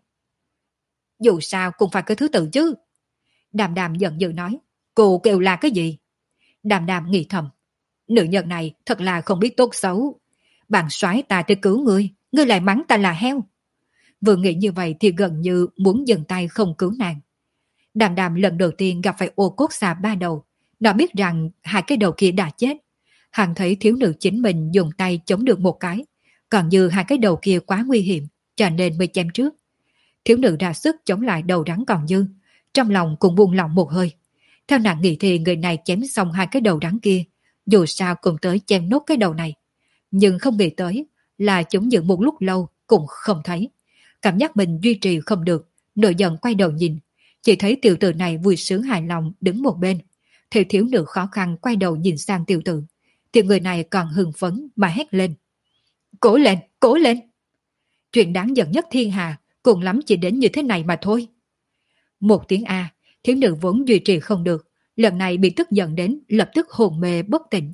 S1: Dù sao cũng phải có thứ tự chứ. Đàm Đàm giận dữ nói. Cô kêu là cái gì? Đàm Đàm nghĩ thầm. Nữ nhân này thật là không biết tốt xấu. Bạn soái ta tới cứu ngươi, ngươi lại mắng ta là heo. Vừa nghĩ như vậy thì gần như muốn dừng tay không cứu nàng. Đàm Đàm lần đầu tiên gặp phải ô cốt xà ba đầu. Nó biết rằng hai cái đầu kia đã chết. Hắn thấy thiếu nữ chính mình dùng tay chống được một cái, còn như hai cái đầu kia quá nguy hiểm, cho nên mới chém trước. Thiếu nữ ra sức chống lại đầu rắn còn dư, trong lòng cũng buông lỏng một hơi. Theo nàng nghĩ thì người này chém xong hai cái đầu rắn kia, dù sao cũng tới chém nốt cái đầu này. Nhưng không nghĩ tới là chúng giữ một lúc lâu cũng không thấy. Cảm giác mình duy trì không được, nổi giận quay đầu nhìn, chỉ thấy tiểu tử này vui sướng hài lòng đứng một bên. Thì thiếu nữ khó khăn quay đầu nhìn sang tiểu tử, thì người này còn hưng phấn mà hét lên. Cố lên, cố lên! Chuyện đáng giận nhất thiên hà, cùng lắm chỉ đến như thế này mà thôi. Một tiếng A, thiếu nữ vốn duy trì không được, lần này bị tức giận đến lập tức hồn mê bất tỉnh.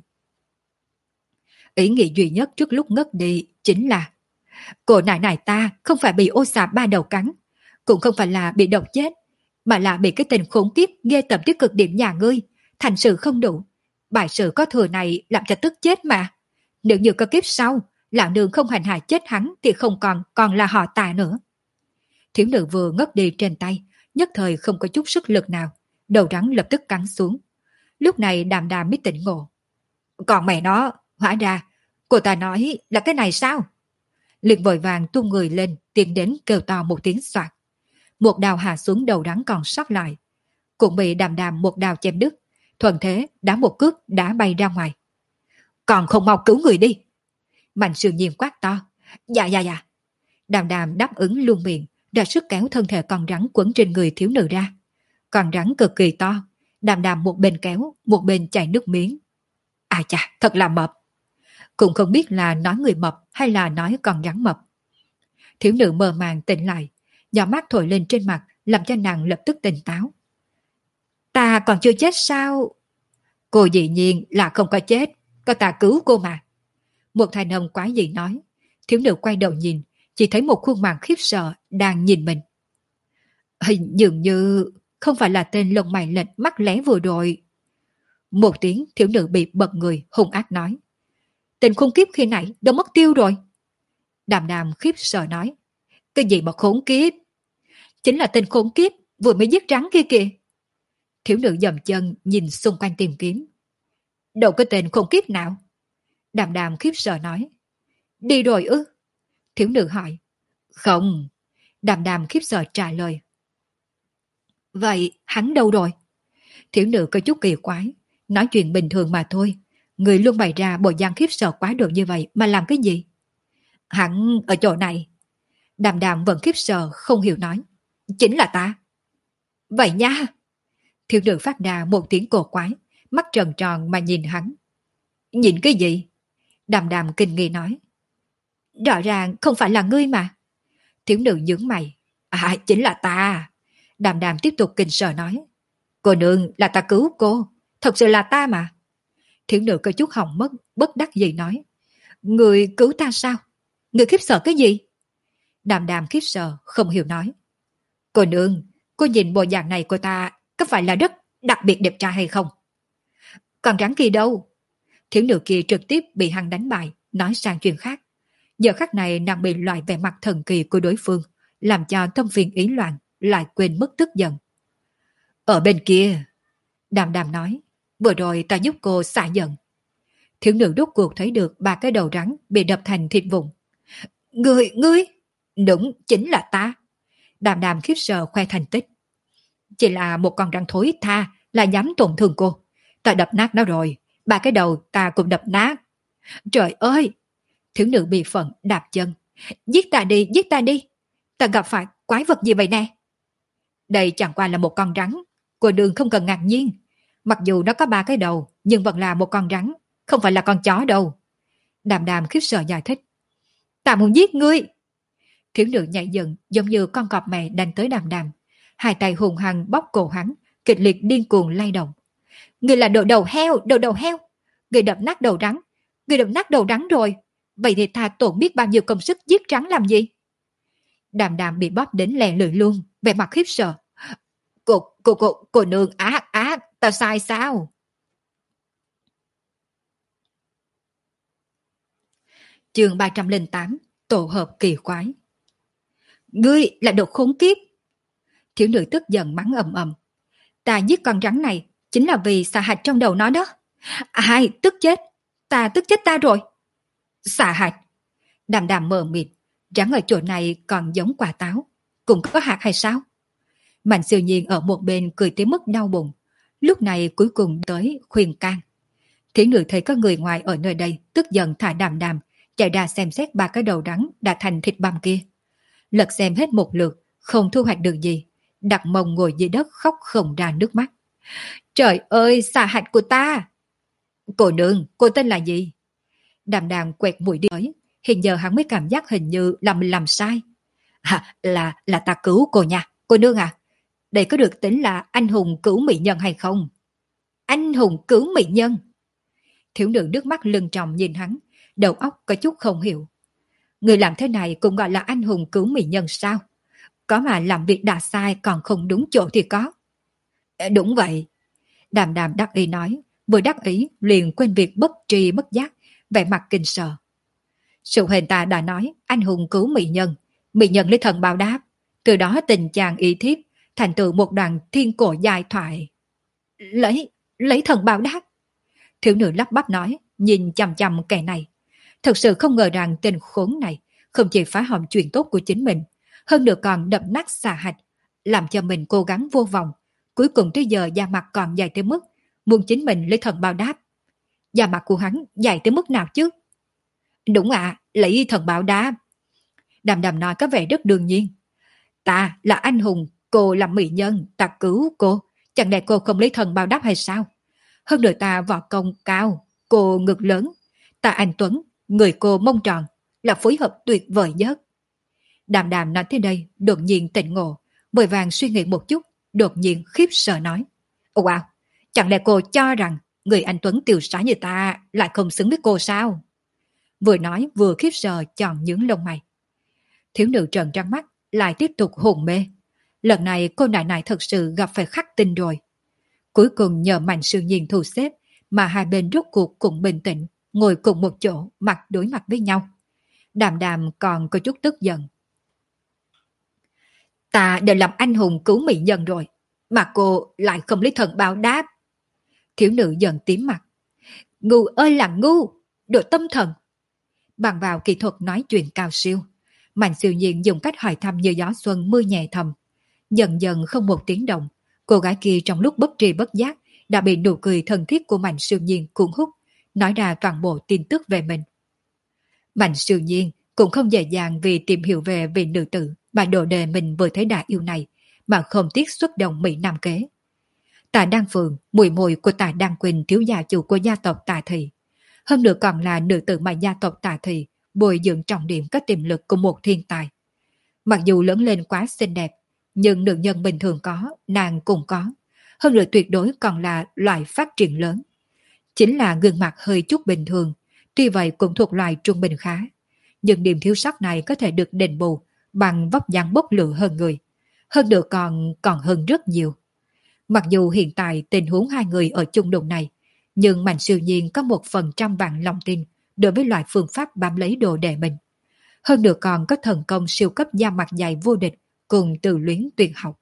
S1: Ý nghĩ duy nhất trước lúc ngất đi chính là cô nại nại ta không phải bị ô xà ba đầu cắn, cũng không phải là bị độc chết, mà là bị cái tình khốn kiếp ghê tởm tới cực điểm nhà ngươi, thành sự không đủ. Bài sự có thừa này làm cho tức chết mà. Nếu như có kiếp sau, lão nương không hành hạ chết hắn thì không còn còn là họ Tà nữa. Thiếu nữ vừa ngất đi trên tay, nhất thời không có chút sức lực nào, đầu rắn lập tức cắn xuống. Lúc này Đàm Đàm mới tỉnh ngộ. Còn mẹ nó, hóa ra, cô ta nói là cái này sao? Liền vội vàng tung người lên, tiến đến kêu to một tiếng xoạt. Một đào hạ xuống đầu rắn còn sót lại. Cũng bị Đàm Đàm một đào chém đứt, thuận thế đá một cước đá bay ra ngoài. Còn không mau cứu người đi! Mạnh Sư Nhiên quát to. Dạ dạ dạ! Đàm Đàm đáp ứng luôn miệng, ra sức kéo thân thể con rắn quấn trên người thiếu nữ ra. Con rắn cực kỳ to, Đàm Đàm một bên kéo, một bên chảy nước miếng. À chà, thật là mập! Cũng không biết là nói người mập hay là nói con rắn mập. Thiếu nữ mơ màng tỉnh lại, gió mát thổi lên trên mặt, làm cho nàng lập tức tỉnh táo. Ta còn chưa chết sao? Cô dĩ nhiên là không có chết, có ta cứu cô mà. Một thanh âm quái dị nói. Thiếu nữ quay đầu nhìn, chỉ thấy một khuôn mặt khiếp sợ đang nhìn mình. Hình dường như không phải là tên lông mày lệch mắt lé vừa rồi. Một tiếng thiếu nữ bị bật người hung ác nói. Tên khốn kiếp khi nãy đã mất tiêu rồi. Đàm đàm khiếp sợ nói. Cái gì mà khốn kiếp? Chính là tên khốn kiếp vừa mới giết rắn kia kìa. Thiếu nữ dậm chân nhìn xung quanh tìm kiếm. Đâu có tên khốn kiếp nào? Đàm đàm khiếp sợ nói. Đi rồi ư? Thiếu nữ hỏi. Không. Đàm đàm khiếp sợ trả lời. Vậy hắn đâu rồi? Thiếu nữ có chút kỳ quái. Nói chuyện bình thường mà thôi. Người luôn bày ra bộ dạng khiếp sợ quá độ như vậy mà làm cái gì? Hắn ở chỗ này. Đàm đàm vẫn khiếp sợ không hiểu nói. Chính là ta. Vậy nha. Thiếu nữ phát ra một tiếng cổ quái. Mắt tròn tròn mà nhìn hắn. Nhìn cái gì? Đàm đàm kinh nghi nói. Rõ ràng không phải là ngươi mà. Thiếu nữ nhướng mày. À, chính là ta. Đàm đàm tiếp tục kinh sợ nói. Cô nương, là ta cứu cô. Thật sự là ta mà. Thiếu nữ có chút hỏng mất, bất đắc dĩ nói. Người cứu ta sao? Người khiếp sợ cái gì? Đàm đàm khiếp sợ, không hiểu nói. Cô nương, cô nhìn bộ dạng này của ta có phải là rất đặc biệt đẹp trai hay không? Còn rắn kia đâu? Thiếu nữ kia trực tiếp bị hắn đánh bại, nói sang chuyện khác. Giờ khắc này nàng bị loại vẻ mặt thần kỳ của đối phương, làm cho tâm phiền ý loạn, lại quên mất tức giận. Ở bên kia, đàm đàm nói, vừa rồi ta giúp cô xả giận. Thiếu nữ rốt cuộc thấy được ba cái đầu rắn bị đập thành thịt vụn. Ngươi, ngươi! Đúng, chính là ta. Đàm đàm khiếp sợ khoe thành tích. Chỉ là một con rắn thối tha là dám tổn thương cô. Ta đập nát nó rồi, ba cái đầu ta cũng đập nát. Trời ơi! Thiếu nữ bị phận đạp chân. Giết ta đi, giết ta đi. Ta gặp phải quái vật gì vậy nè? Đây chẳng qua là một con rắn. Cô đường không cần ngạc nhiên. Mặc dù nó có ba cái đầu, nhưng vẫn là một con rắn, không phải là con chó đâu. Đàm đàm khiếp sợ giải thích. Ta muốn giết ngươi. Thiếu nữ nhảy dựng giống như con cọp mẹ đánh tới đàm đàm. Hai tay hùng hăng bóp cổ hắn, kịch liệt điên cuồng lay động. Ngươi là đồ đầu heo, đồ đầu heo. Ngươi đập nát đầu rắn. Ngươi đập nát đầu rắn rồi. Vậy thì ta tổn biết bao nhiêu công sức giết rắn làm gì? Đàm đàm bị bóp đến lè lưỡi luôn, vẻ mặt khiếp sợ. Cô, cô, cô, cô nương ác, ác, ta sai sao? Chương ba trăm lẻ tám, tổ hợp kỳ quái. Ngươi là đồ khốn kiếp. Thiếu nữ tức giận mắng ầm ầm. Ta giết con rắn này chính là vì xà hạch trong đầu nó đó. Ai, tức chết. Ta tức chết ta rồi. Xà hạch. Đàm đàm mờ mịt. Rắn ở chỗ này còn giống quả táo. Cũng có hạt hay sao? Mạnh siêu nhiên ở một bên cười tới mức đau bụng. Lúc này cuối cùng tới khuyên can. Thiển nữ thấy có người ngoài ở nơi đây, tức giận thả đàm đàm, chạy ra xem xét ba cái đầu rắn đã thành thịt băm kia. Lật xem hết một lượt, không thu hoạch được gì. Đặt mông ngồi dưới đất khóc không ra nước mắt. Trời ơi, xà hạch của ta! Cô nương, cô tên là gì? Đàm đàm quẹt mũi đi tới. Hiện giờ hắn mới cảm giác hình như là mình làm sai. À, là, là ta cứu cô nha, cô nương à. Đây có được tính là anh hùng cứu mỹ nhân hay không? Anh hùng cứu mỹ nhân? Thiếu nữ nước mắt lưng tròng nhìn hắn, đầu óc có chút không hiểu. Người làm thế này cũng gọi là anh hùng cứu mỹ nhân sao? Có mà làm việc đã sai còn không đúng chỗ thì có. Đúng vậy. Đàm đàm đắc ý nói, vừa đắc ý liền quên việc bất tri bất giác, vẻ mặt kinh sợ. Sự hình ta đã nói anh hùng cứu mỹ nhân, mỹ nhân lấy thần báo đáp, từ đó tình chàng ý thiếp thành tựu một đoạn thiên cổ dài thoại. Lấy, lấy thần báo đáp. Thiếu nữ lắp bắp nói, nhìn chằm chằm kẻ này. Thật sự không ngờ rằng tên khốn này không chỉ phá hỏng chuyện tốt của chính mình, hơn nữa còn đập nát xà hạch, làm cho mình cố gắng vô vọng. Cuối cùng tới giờ da mặt còn dài tới mức muốn chính mình lấy thần báo đáp. Da mặt của hắn dài tới mức nào chứ? Đúng ạ, à, lấy thần báo đáp. Đàm đàm nói có vẻ rất đương nhiên. Ta là anh hùng, cô là mỹ nhân, ta cứu cô. Chẳng lẽ cô không lấy thần báo đáp hay sao? Hơn nữa ta võ công cao, cô ngực lớn. Ta anh Tuấn, người cô mông tròn, là phối hợp tuyệt vời nhất. Đàm đàm nói tới đây, đột nhiên tỉnh ngộ, vội vàng suy nghĩ một chút, đột nhiên khiếp sợ nói. Wow, chẳng lẽ cô cho rằng người anh Tuấn tiêu sái như ta lại không xứng với cô sao? Vừa nói vừa khiếp sợ chọn nhướng lông mày. Thiếu nữ trợn trắng mắt, lại tiếp tục hồn mê. Lần này cô nại nại thật sự gặp phải khắc tinh rồi. Cuối cùng nhờ Mạnh Siêu Nhiên thu xếp mà hai bên rốt cuộc cũng bình tĩnh, ngồi cùng một chỗ, mặt đối mặt với nhau. Đàm Đàm còn có chút tức giận. Ta đều làm anh hùng cứu mỹ nhân rồi, mà cô lại không lấy thần báo đáp. Thiếu nữ giận tím mặt. Ngu ơi là ngu, đồ tâm thần. Bằng vào kỹ thuật nói chuyện cao siêu, Mạnh Siêu Nhiên dùng cách hỏi thăm như gió xuân mưa nhẹ thầm. Dần dần không một tiếng động, cô gái kia trong lúc bất tri bất giác đã bị nụ cười thân thiết của Mạnh Siêu Nhiên cuốn hút, nói ra toàn bộ tin tức về mình. Mạnh Siêu Nhiên cũng không dễ dàng vì tìm hiểu về vị nữ tử mà đồ đề mình vừa thấy đã yêu này, mà không tiếc xuất động Mỹ Nam kế. Tạ Đăng Phượng, muội muội của Tạ Đăng Quỳnh, thiếu gia chủ của gia tộc Tạ Thị. Hơn nữa còn là nữ tử mà gia tộc Tạ Thị bồi dưỡng trọng điểm các tiềm lực của một thiên tài. Mặc dù lớn lên quá xinh đẹp, nhưng nữ nhân bình thường có, nàng cũng có. Hơn nữa tuyệt đối còn là loại phát triển lớn. Chính là gương mặt hơi chút bình thường, tuy vậy cũng thuộc loại trung bình khá. Nhưng điểm thiếu sót này có thể được đền bù bằng vóc dáng bốc lửa hơn người. Hơn nữa còn còn hơn rất nhiều. Mặc dù hiện tại tình huống hai người ở chung đụng này, nhưng Mạnh Siêu Nhiên có một phần trăm vạn lòng tin đối với loại phương pháp bám lấy đồ đệ mình. Hơn nữa còn có thần công siêu cấp da mặt dày vô địch cùng từ luyến tuyệt học.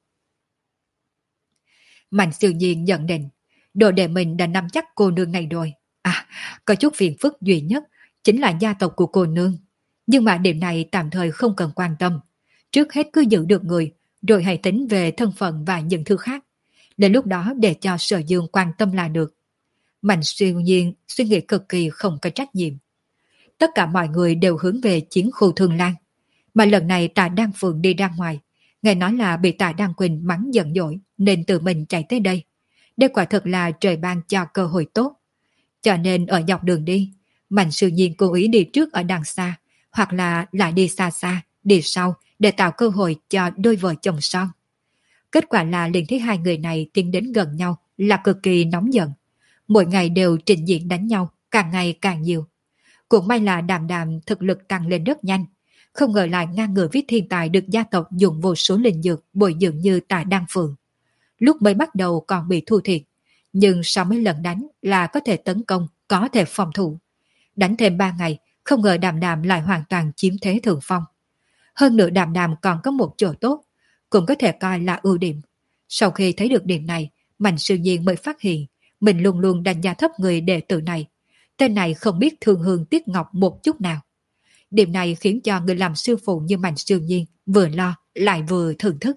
S1: Mạnh Siêu Nhiên nhận định, đồ đệ mình đã nắm chắc cô nương này rồi. À, có chút phiền phức duy nhất chính là gia tộc của cô nương. Nhưng mà điểm này tạm thời không cần quan tâm. Trước hết cứ giữ được người, rồi hãy tính về thân phận và những thứ khác. Đến lúc đó để cho Sở Dương quan tâm là được. Mạnh Siêu Nhiên suy nghĩ cực kỳ không có trách nhiệm. Tất cả mọi người đều hướng về chiến khu Thương Lan. Mà lần này Tạ Đăng Phượng đi ra ngoài, nghe nói là bị Tạ Đăng Quỳnh mắng giận dỗi nên tự mình chạy tới đây. Đây quả thật là trời ban cho cơ hội tốt. Cho nên ở dọc đường đi, Mạnh Siêu Nhiên cố ý đi trước ở đằng xa, hoặc là lại đi xa xa, đi sau để tạo cơ hội cho đôi vợ chồng son. Kết quả là liền thấy hai người này tiến đến gần nhau là cực kỳ nóng giận. Mỗi ngày đều trình diễn đánh nhau, càng ngày càng nhiều. Cũng may là Đàm Đàm thực lực tăng lên rất nhanh. Không ngờ lại ngang ngửa với thiên tài được gia tộc dùng vô số linh dược bồi dưỡng như Tạ Đăng Phượng. Lúc mới bắt đầu còn bị thua thiệt, nhưng sau mấy lần đánh là có thể tấn công, có thể phòng thủ. Đánh thêm ba ngày, không ngờ Đàm Đàm lại hoàn toàn chiếm thế thượng phong. Hơn nữa Đàm Đàm còn có một chỗ tốt, cũng có thể coi là ưu điểm. Sau khi thấy được điểm này, Mạnh Siêu Nhiên mới phát hiện mình luôn luôn đánh giá thấp người đệ tử này. Tên này không biết thương hương tiếc ngọc một chút nào. Điểm này khiến cho người làm sư phụ như Mạnh Siêu Nhiên vừa lo lại vừa thưởng thức.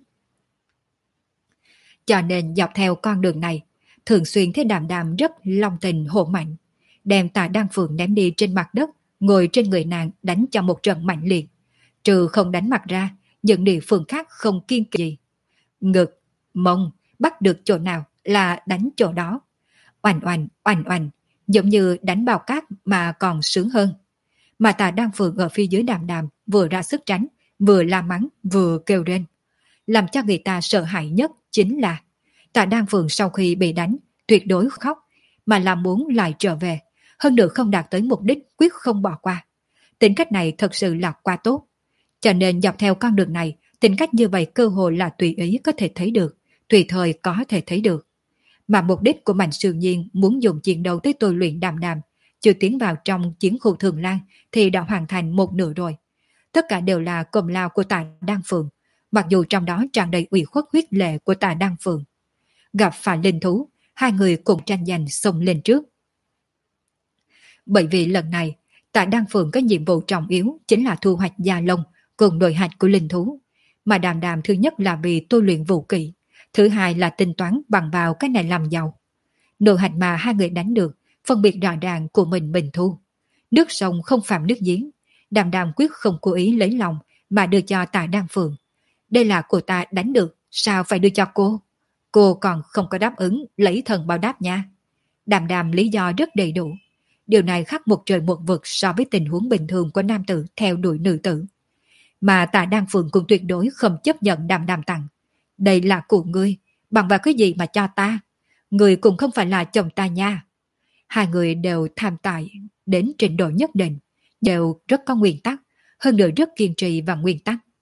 S1: Cho nên dọc theo con đường này, thường xuyên thấy Đàm Đàm rất long tình hộ mạnh, đem Tạ Đăng Phượng ném đi trên mặt đất, ngồi trên người nàng đánh cho một trận mạnh liệt. Trừ không đánh mặt ra, những địa phương khác không kiên kỵ gì. Ngực, mông, bắt được chỗ nào là đánh chỗ đó. Oành oành, oành oành, giống như đánh bao cát mà còn sướng hơn. Mà Tạ Đăng Phượng ở phía dưới Đàm Đàm vừa ra sức tránh, vừa la mắng, vừa kêu lên. Làm cho người ta sợ hãi nhất chính là Tạ Đăng Phượng sau khi bị đánh tuyệt đối khóc, mà là muốn lại trở về, hơn nữa không đạt tới mục đích quyết không bỏ qua. Tính cách này thật sự là quá tốt. Cho nên dọc theo con đường này, tính cách như vậy cơ hội là tùy ý có thể thấy được, tùy thời có thể thấy được. Mà mục đích của Mạnh Siêu Nhiên muốn dùng chiến đấu tới tôi luyện Đàm Đàm, chưa tiến vào trong chiến khu Thường Lan thì đã hoàn thành một nửa rồi. Tất cả đều là công lao của Tạ Đăng Phượng, mặc dù trong đó tràn đầy ủy khuất huyết lệ của Tạ Đăng Phượng. Gặp phải linh thú, hai người cùng tranh giành xông lên trước. Bởi vì lần này, Tạ Đăng Phượng có nhiệm vụ trọng yếu chính là thu hoạch da lông cùng nội hạch của linh thú. Mà Đàm Đàm thứ nhất là vì tôi luyện vũ kỹ, thứ hai là tính toán bằng vào cái này làm giàu. Nội hạch mà hai người đánh được, phân biệt rõ ràng của mình mình thu. Nước sông không phạm nước giếng, Đàm Đàm quyết không cố ý lấy lòng mà đưa cho Tạ Đăng Phượng. Đây là của ta đánh được, sao phải đưa cho cô? Cô còn không có đáp ứng lấy thần báo đáp nha. Đàm Đàm lý do rất đầy đủ. Điều này khác một trời một vực so với tình huống bình thường của nam tử theo đuổi nữ tử. Mà Tạ Đăng Phượng cũng tuyệt đối không chấp nhận Đàm Đàm tặng. Đây là của ngươi, bằng vào cái gì mà cho ta? Người cũng không phải là chồng ta nha. Hai người đều tham tài đến trình độ nhất định, đều rất có nguyên tắc, hơn nữa rất kiên trì và nguyên tắc.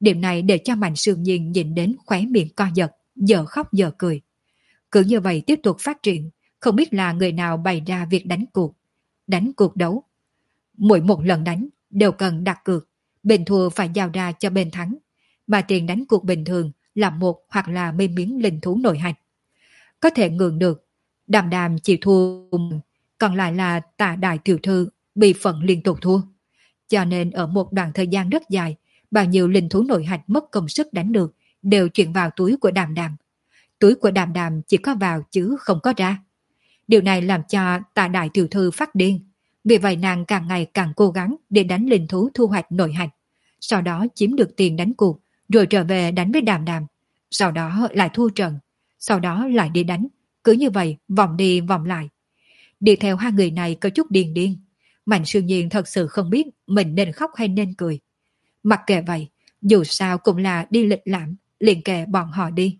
S1: Điều này để cho Mạnh Sương Nhiên nhìn đến khóe miệng co giật, giờ khóc giờ cười. Cứ như vậy tiếp tục phát triển, không biết là người nào bày ra việc đánh cuộc. Đánh cuộc đấu. Mỗi một lần đánh đều cần đặt cược, bên thua phải giao ra cho bên thắng. Mà tiền đánh cuộc bình thường là một hoặc là mấy miếng linh thú nội hành. Có thể ngường được, Đàm Đàm chỉ thua, còn lại là Tạ đại tiểu thư bị phận liên tục thua. Cho nên ở một đoạn thời gian rất dài, bao nhiêu linh thú nội hạch mất công sức đánh được đều chuyển vào túi của Đàm Đàm. Túi của Đàm Đàm chỉ có vào chứ không có ra. Điều này làm cho Tạ đại tiểu thư phát điên. Vì vậy nàng càng ngày càng cố gắng để đánh linh thú thu hoạch nội hạch. Sau đó chiếm được tiền đánh cuộc, rồi trở về đánh với Đàm Đàm. Sau đó lại thua trận. Sau đó lại đi đánh. Cứ như vậy vòng đi vòng lại. Đi theo hai người này có chút điên điên. Mạnh Sương Nhiên thật sự không biết mình nên khóc hay nên cười. Mặc kệ vậy, dù sao cũng là đi lịch lãm, liền kệ bọn họ đi.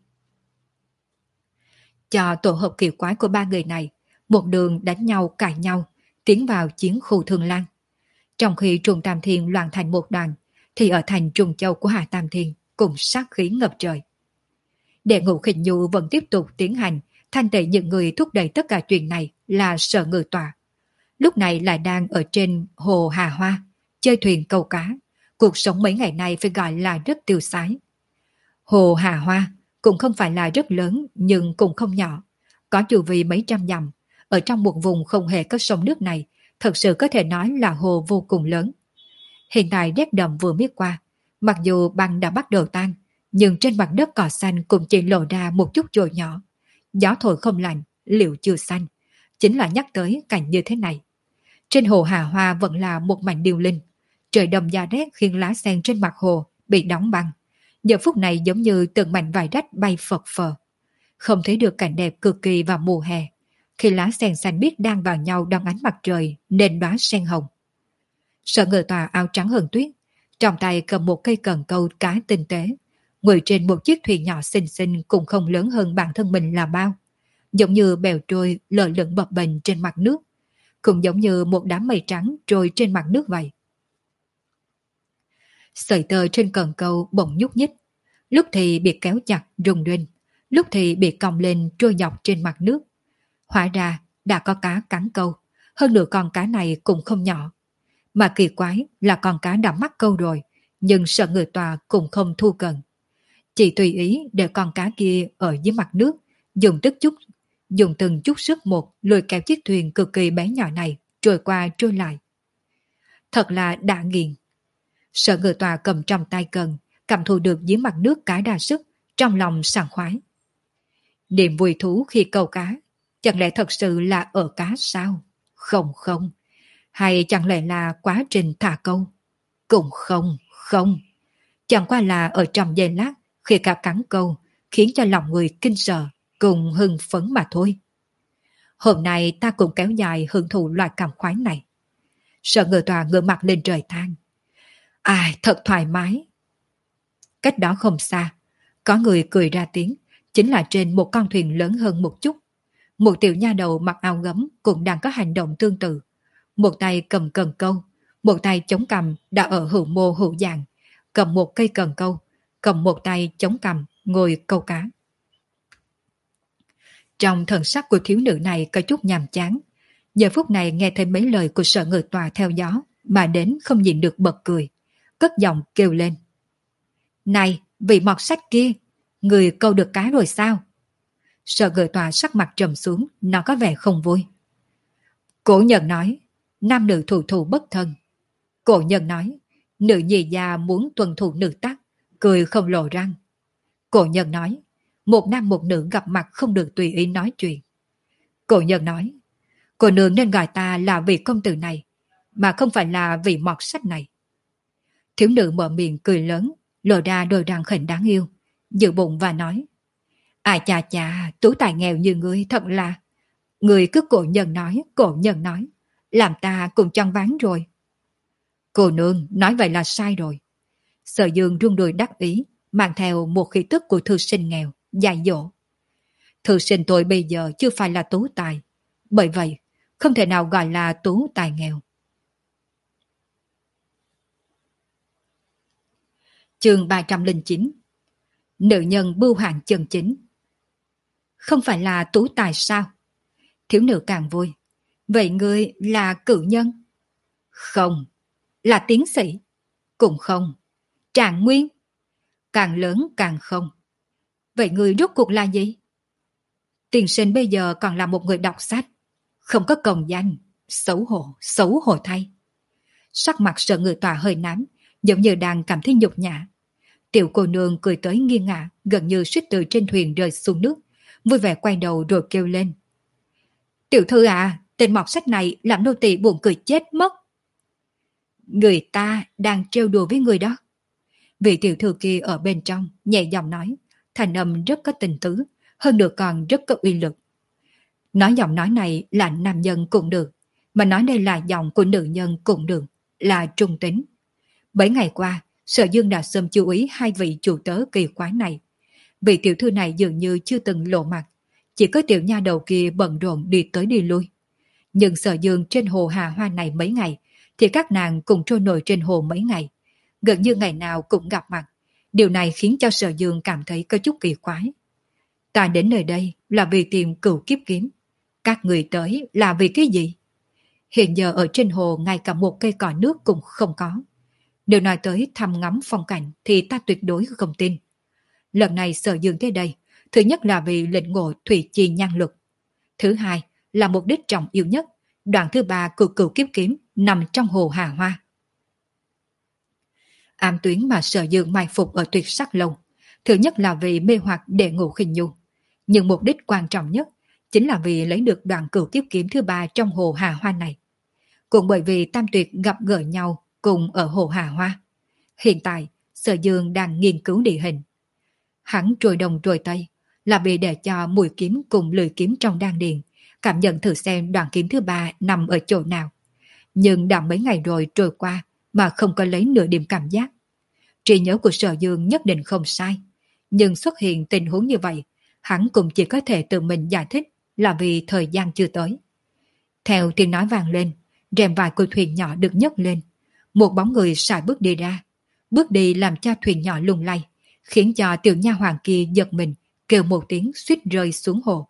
S1: Cho tổ hợp kỳ quái của ba người này, một đường đánh nhau cãi nhau, tiến vào chiến khu Thương Lan. Trong khi Trùng Tam Thiên loạn thành một đoàn, thì ở thành Trùng Châu của Hà Tam Thiên cũng sát khí ngập trời. Đệ ngũ Khinh Nhu vẫn tiếp tục tiến hành, thanh tẩy những người thúc đẩy tất cả chuyện này là Sở Ngự Tọa. Lúc này lại đang ở trên hồ Hà Hoa, chơi thuyền câu cá. Cuộc sống mấy ngày nay phải gọi là rất tiêu sái. Hồ Hà Hoa cũng không phải là rất lớn nhưng cũng không nhỏ. Có chu vi mấy trăm dặm. Ở trong một vùng không hề có sông nước này, thật sự có thể nói là hồ vô cùng lớn. Hiện tại rét đậm vừa miết qua, mặc dù băng đã bắt đầu tan, nhưng trên mặt đất cỏ xanh cũng chỉ lộ ra một chút chồi nhỏ. Gió thổi không lạnh, liệu chưa xanh. Chính là nhắc tới cảnh như thế này. Trên hồ Hà Hoa vẫn là một mảnh điêu linh. Trời đông da rét khiến lá sen trên mặt hồ bị đóng băng. Giờ phút này giống như từng mảnh vải rách bay phật phờ. Không thấy được cảnh đẹp cực kỳ vào mùa hè. Khi lá sen xanh biếc đang vào nhau đón ánh mặt trời nên đóa sen hồng. Sở Ngự Tọa áo trắng hơn tuyết, trong tay cầm một cây cần câu cá tinh tế. Ngồi trên một chiếc thuyền nhỏ xinh xinh cũng không lớn hơn bản thân mình là bao. Giống như bèo trôi lờ lửng bập bềnh trên mặt nước. Cũng giống như một đám mây trắng trôi trên mặt nước vậy. Sợi tơ trên cần câu bỗng nhúc nhích, lúc thì bị kéo chặt rung rinh, lúc thì bị cong lên trôi dọc trên mặt nước. Hóa ra đã có cá cắn câu, hơn nữa con cá này cũng không nhỏ. Mà kỳ quái là con cá đã mắc câu rồi, nhưng Sở Ngự Tọa cũng không thu cần. Chỉ tùy ý để con cá kia ở dưới mặt nước, dùng tức chút, dùng từng chút sức một lôi kéo chiếc thuyền cực kỳ bé nhỏ này trôi qua trôi lại. Thật là đã nghiền. Sở Ngự Tọa cầm trong tay cần, cảm thụ được dưới mặt nước cá đa sức, trong lòng sảng khoái. Niềm vui thú khi câu cá, chẳng lẽ thật sự là ở cá sao? Không không. Hay chẳng lẽ là quá trình thả câu? Cũng không, không. Chẳng qua là ở trong giây lát, khi cá cắn câu, khiến cho lòng người kinh sợ, cùng hưng phấn mà thôi. Hôm nay ta cũng kéo dài hưởng thụ loại cảm khoái này. Sở Ngự Tọa ngửa mặt lên trời than. Ai, thật thoải mái. Cách đó không xa, có người cười ra tiếng, chính là trên một con thuyền lớn hơn một chút. Một tiểu nha đầu mặc áo gấm cũng đang có hành động tương tự. Một tay cầm cần câu, một tay chống cằm đã ở hữu mô hữu dạng, cầm một cây cần câu, cầm một tay chống cằm ngồi câu cá. Trong thần sắc của thiếu nữ này có chút nhàm chán. Giờ phút này nghe thấy mấy lời của Sở Ngự Tọa theo gió mà đến không nhịn được bật cười, cất giọng kêu lên. Này, vị mọt sách kia, người câu được cá rồi sao? Sở Ngự Tọa sắc mặt trầm xuống, nó có vẻ không vui. Cổ nhân nói, nam nữ thủ thù bất thân. Cổ nhân nói, nữ nhì già muốn tuân thủ nữ tắc, cười không lộ răng. Cổ nhân nói, một nam một nữ gặp mặt không được tùy ý nói chuyện. Cổ nhân nói, cô nương nên gọi ta là vị công tử này, mà không phải là vị mọt sách này. Thiếu nữ mở miệng cười lớn, lộ ra đôi răng khỉnh đáng yêu, giữ bụng và nói, ai chà chà, tú tài nghèo như ngươi thật là... Người cứ cổ nhân nói, cổ nhân nói, làm ta cũng choáng váng rồi. Cô nương nói vậy là sai rồi. Sở Dương rung đùi đắc ý, mang theo một khí tức của thư sinh nghèo, dạy dỗ. Thư sinh tôi bây giờ chưa phải là tú tài, bởi vậy không thể nào gọi là tú tài nghèo. Chương ba trăm lẻ chín. Nữ nhân bưu hạng chân chính. Không phải là tú tài sao? Thiếu nữ càng vui. Vậy ngươi là cử nhân? Không. Là tiến sĩ? Cũng không. Trạng nguyên? Càng lớn càng không. Vậy ngươi rốt cuộc là gì? Tiền sinh bây giờ còn là một người đọc sách. Không có công danh. Xấu hổ, xấu hổ thay. Sắc mặt sợ người tòa hơi nám, giống như đang cảm thấy nhục nhã. Tiểu cô nương cười tới nghiêng ngả, gần như suýt từ trên thuyền rơi xuống nước, vui vẻ quay đầu rồi kêu lên. Tiểu thư à, tên mọt sách này làm nô tỳ buồn cười chết mất. Người ta đang trêu đùa với người đó. Vị tiểu thư kia ở bên trong, nhẹ giọng nói, thành âm rất có tình tứ, hơn nữa còn rất có uy lực. Nói giọng nói này là nam nhân cũng được, mà nói đây là giọng của nữ nhân cũng được, là trung tính. Bảy ngày qua, Sở Dương đã sớm chú ý hai vị chủ tớ kỳ quái này. Vị tiểu thư này dường như chưa từng lộ mặt, chỉ có tiểu nha đầu kia bận rộn đi tới đi lui. Nhưng Sở Dương trên hồ Hà Hoa này mấy ngày, thì các nàng cùng trôi nổi trên hồ mấy ngày. Gần như ngày nào cũng gặp mặt. Điều này khiến cho Sở Dương cảm thấy có chút kỳ quái. Ta đến nơi đây là vì tìm cửu kiếp kiếm. Các người tới là vì cái gì? Hiện giờ ở trên hồ ngay cả một cây cỏ nước cũng không có. Nếu nói tới thăm ngắm phong cảnh thì ta tuyệt đối không tin. Lần này Sở Dương tới đây, thứ nhất là vì lĩnh ngộ thủy chi nhan lực. Thứ hai là mục đích trọng yếu nhất, đoạn thứ ba của cửu kiếp kiếm nằm trong hồ Hà Hoa. Ám tuyến mà Sở Dương mai phục ở Tuyệt Sắc Lâu, thứ nhất là vì mê hoặc để ngủ khinh nhu. Nhưng mục đích quan trọng nhất chính là vì lấy được đoạn cửu kiếp kiếm thứ ba trong hồ Hà Hoa này. Cũng bởi vì Tam Tuyệt gặp gỡ nhau cùng ở hồ Hà Hoa. Hiện tại, Sở Dương đang nghiên cứu địa hình. Hắn trôi đông trôi tây là vì để cho mũi kiếm cùng lưỡi kiếm trong đan điền cảm nhận thử xem đoạn kiếm thứ ba nằm ở chỗ nào. Nhưng đã mấy ngày rồi trôi qua mà không có lấy nửa điểm cảm giác. Trí nhớ của Sở Dương nhất định không sai. Nhưng xuất hiện tình huống như vậy, hắn cũng chỉ có thể tự mình giải thích là vì thời gian chưa tới. Theo tiếng nói vang lên, rèm vải của thuyền nhỏ được nhấc lên. Một bóng người sải bước đi ra. Bước đi làm cho thuyền nhỏ lung lay, khiến cho tiểu nha hoàng kia giật mình, kêu một tiếng suýt rơi xuống hồ.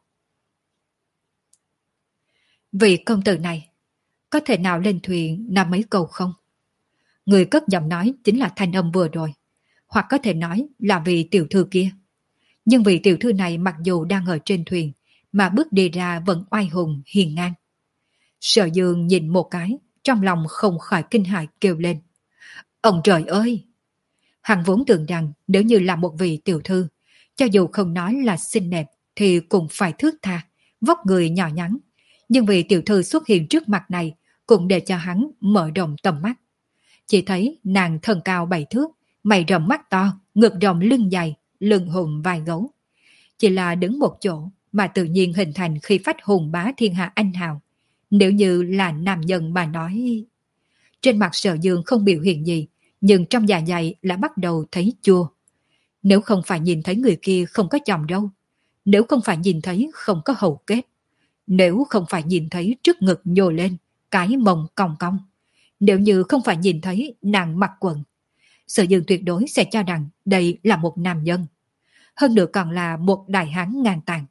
S1: Vị công tử này, có thể nào lên thuyền nói mấy câu không? Người cất giọng nói chính là thanh âm vừa rồi, hoặc có thể nói là vị tiểu thư kia. Nhưng vị tiểu thư này mặc dù đang ở trên thuyền, mà bước đi ra vẫn oai hùng hiền ngang. Sở Dương nhìn một cái, trong lòng không khỏi kinh hãi kêu lên. Ông trời ơi! Hắn vốn tưởng rằng nếu như là một vị tiểu thư, cho dù không nói là xinh đẹp thì cũng phải thước tha, vóc người nhỏ nhắn. Nhưng vị tiểu thư xuất hiện trước mặt này cũng để cho hắn mở rộng tầm mắt. Chỉ thấy nàng thân cao bảy thước, mày rậm mắt to, ngực rộng lưng dài, lưng hùng vai gấu. Chỉ là đứng một chỗ mà tự nhiên hình thành khí phách hùng bá thiên hạ anh hào. Nếu như là nam nhân mà nói... Trên mặt Sở Dương không biểu hiện gì, nhưng trong dạ dày đã bắt đầu thấy chua. Nếu không phải nhìn thấy người kia không có chòm râu, nếu không phải nhìn thấy không có hầu kết, nếu không phải nhìn thấy trước ngực nhô lên, cái mông cong cong, nếu như không phải nhìn thấy nàng mặc quần, Sở Dương tuyệt đối sẽ cho rằng đây là một nam nhân. Hơn nữa còn là một đại hán ngang tàn.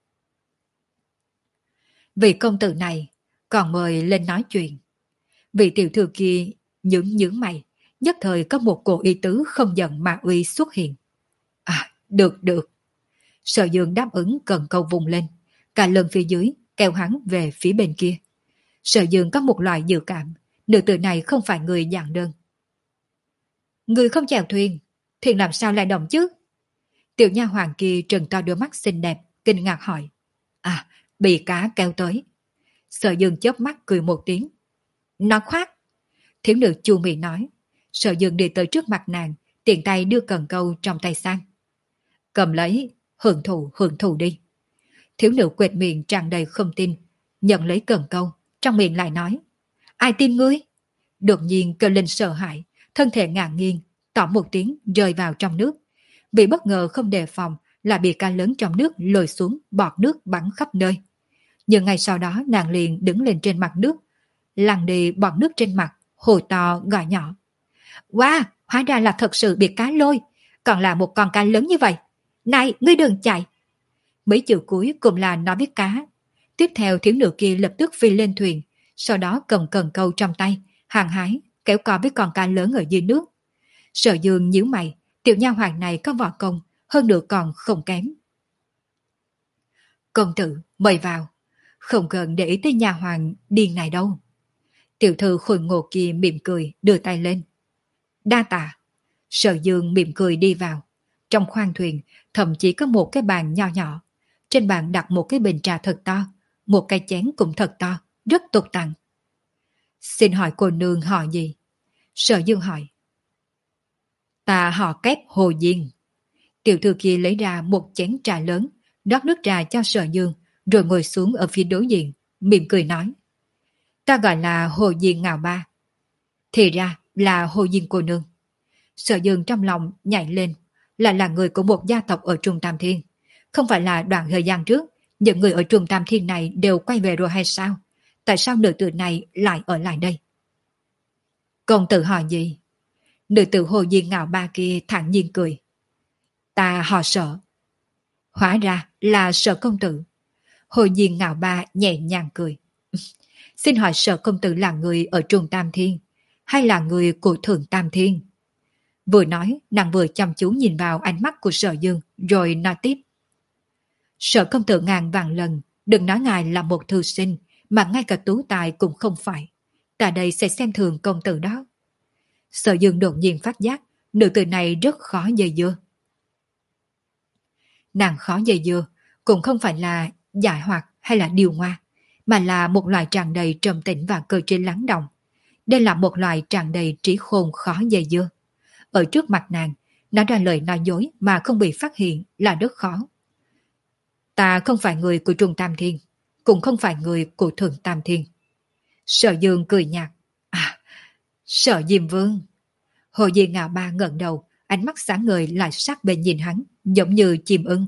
S1: Vị công tử này còn mời lên nói chuyện. Vị tiểu thư kia nhướng nhướng mày, nhất thời có một cổ ý tứ không giận mà uy xuất hiện. À, được được. Sở Dương đáp ứng cần câu vùng lên, cả lần phía dưới kéo hắn về phía bên kia. Sở Dương có một loại dự cảm, nữ tử này không phải người giản đơn. Người không chèo thuyền, thuyền làm sao lại động chứ? Tiểu nha hoàng kia trừng to đôi mắt xinh đẹp, kinh ngạc hỏi. À, bị cá kéo tới. Sở Dương chớp mắt cười một tiếng. Nó khoát. Thiếu nữ chu mị nói. Sở Dương đi tới trước mặt nàng, tiện tay đưa cần câu trong tay sang. Cầm lấy, hưởng thụ hưởng thụ đi. Thiếu nữ quệt miệng tràn đầy không tin, nhận lấy cần câu, trong miệng lại nói. Ai tin ngươi? Đột nhiên kêu lên sợ hãi, thân thể ngả nghiêng, tỏ một tiếng rơi vào trong nước. Vì bất ngờ không đề phòng là bị cá lớn trong nước lôi xuống, bọt nước bắn khắp nơi. Nhưng ngay sau đó nàng liền đứng lên trên mặt nước, lăn đi bọt nước trên mặt, hồ to gọi nhỏ. Wow, Hóa ra là thật sự bị cá lôi, còn là một con cá lớn như vậy. Này, ngươi đừng chạy. Mấy chữ cuối cùng là nói với cá. Tiếp theo thiếu nữ kia lập tức phi lên thuyền, sau đó cầm cần câu trong tay, hàng hái, kéo co với con cá lớn ở dưới nước. Sở Dương nhíu mày, tiểu nha hoàn này có võ công, hơn nữa còn không kém. Công tử, mời vào. Không cần để ý tới nha hoàn điên này đâu. Tiểu thư khôi ngộ kia mỉm cười, đưa tay lên. Đa tạ. Sở Dương mỉm cười đi vào. Trong khoang thuyền, thậm chí có một cái bàn nho nhỏ. Trên bàn đặt một cái bình trà thật to, một cái chén cũng thật to, rất tục tặng. Xin hỏi cô nương họ gì? Sở Dương hỏi. Ta họ Kép Hồ Diên. Tiểu thư kia lấy ra một chén trà lớn, rót nước trà cho Sở Dương, rồi ngồi xuống ở phía đối diện, mỉm cười nói. Ta gọi là Hồ Diên Ngạo Ba. Thì ra là Hồ Diên cô nương. Sở Dương trong lòng nhảy lên, lại là người của một gia tộc ở Trung Tam Thiên. Không phải là đoạn thời gian trước, những người ở Trung Tam Thiên này đều quay về rồi hay sao? Tại sao nữ tử này lại ở lại đây? Công tử hỏi gì? Nữ tử Hồ Diên Ngạo Ba kia thản nhiên cười. Ta họ Sở. Hóa ra là Sở công tử. Hồ Diên Ngạo Ba nhẹ nhàng cười. Xin hỏi Sở công tử là người ở Trung Tam Thiên, hay là người của Thượng Tam Thiên? Vừa nói, nàng vừa chăm chú nhìn vào ánh mắt của Sở Dương, rồi nói tiếp. Sở công tử ngàn vạn lần, đừng nói ngài là một thư sinh, mà ngay cả tú tài cũng không phải. Ta đây sẽ xem thường công tử đó. Sở Dương đột nhiên phát giác, nữ tử này rất khó dây dưa. Nàng khó dây dưa, cũng không phải là giải hoạt hay là điều ngoa, mà là một loài tràn đầy trầm tĩnh và cơ trí lắng động. Đây là một loài tràn đầy trí khôn khó dây dưa. Ở trước mặt nàng, nói ra lời nói dối mà không bị phát hiện là rất khó. Ta không phải người của Trung Tam Thiên, cũng không phải người của Thượng Tam Thiên. Sở Dương cười nhạt. À, Sở Diêm Vương. Hồ Diên Ngạo Ba ngẩng đầu, ánh mắt sáng ngời lại sát bên nhìn hắn, giống như chim ưng.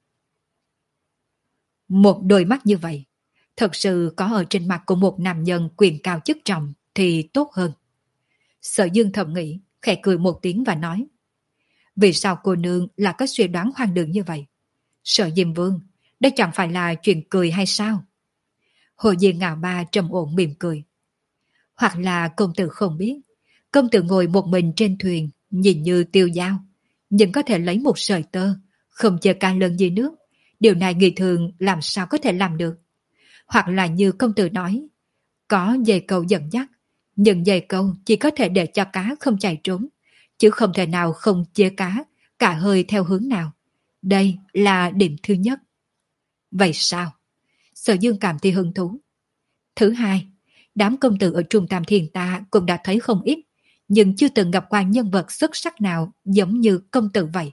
S1: Một đôi mắt như vậy, thật sự có ở trên mặt của một nam nhân quyền cao chức trọng thì tốt hơn. Sở Dương thầm nghĩ, khẽ cười một tiếng và nói. Vì sao cô nương là có suy đoán hoang đường như vậy? Sở Diêm Vương, đây chẳng phải là chuyện cười hay sao? Hồ Diên Ngạo Ba trầm ổn mỉm cười. Hoặc là công tử không biết, công tử ngồi một mình trên thuyền, nhìn như tiêu dao, nhưng có thể lấy một sợi tơ, không chờ can lân dưới nước. Điều này người thường làm sao có thể làm được? Hoặc là như công tử nói, có dây câu dẫn dắt, nhưng dây câu chỉ có thể để cho cá không chạy trốn, chứ không thể nào không chế cá, cả hơi theo hướng nào. Đây là điểm thứ nhất. Vậy sao? Sở Dương cảm thấy hứng thú. Thứ hai, đám công tử ở Trung Tam Thiên ta cũng đã thấy không ít, nhưng chưa từng gặp qua nhân vật xuất sắc nào giống như công tử vậy.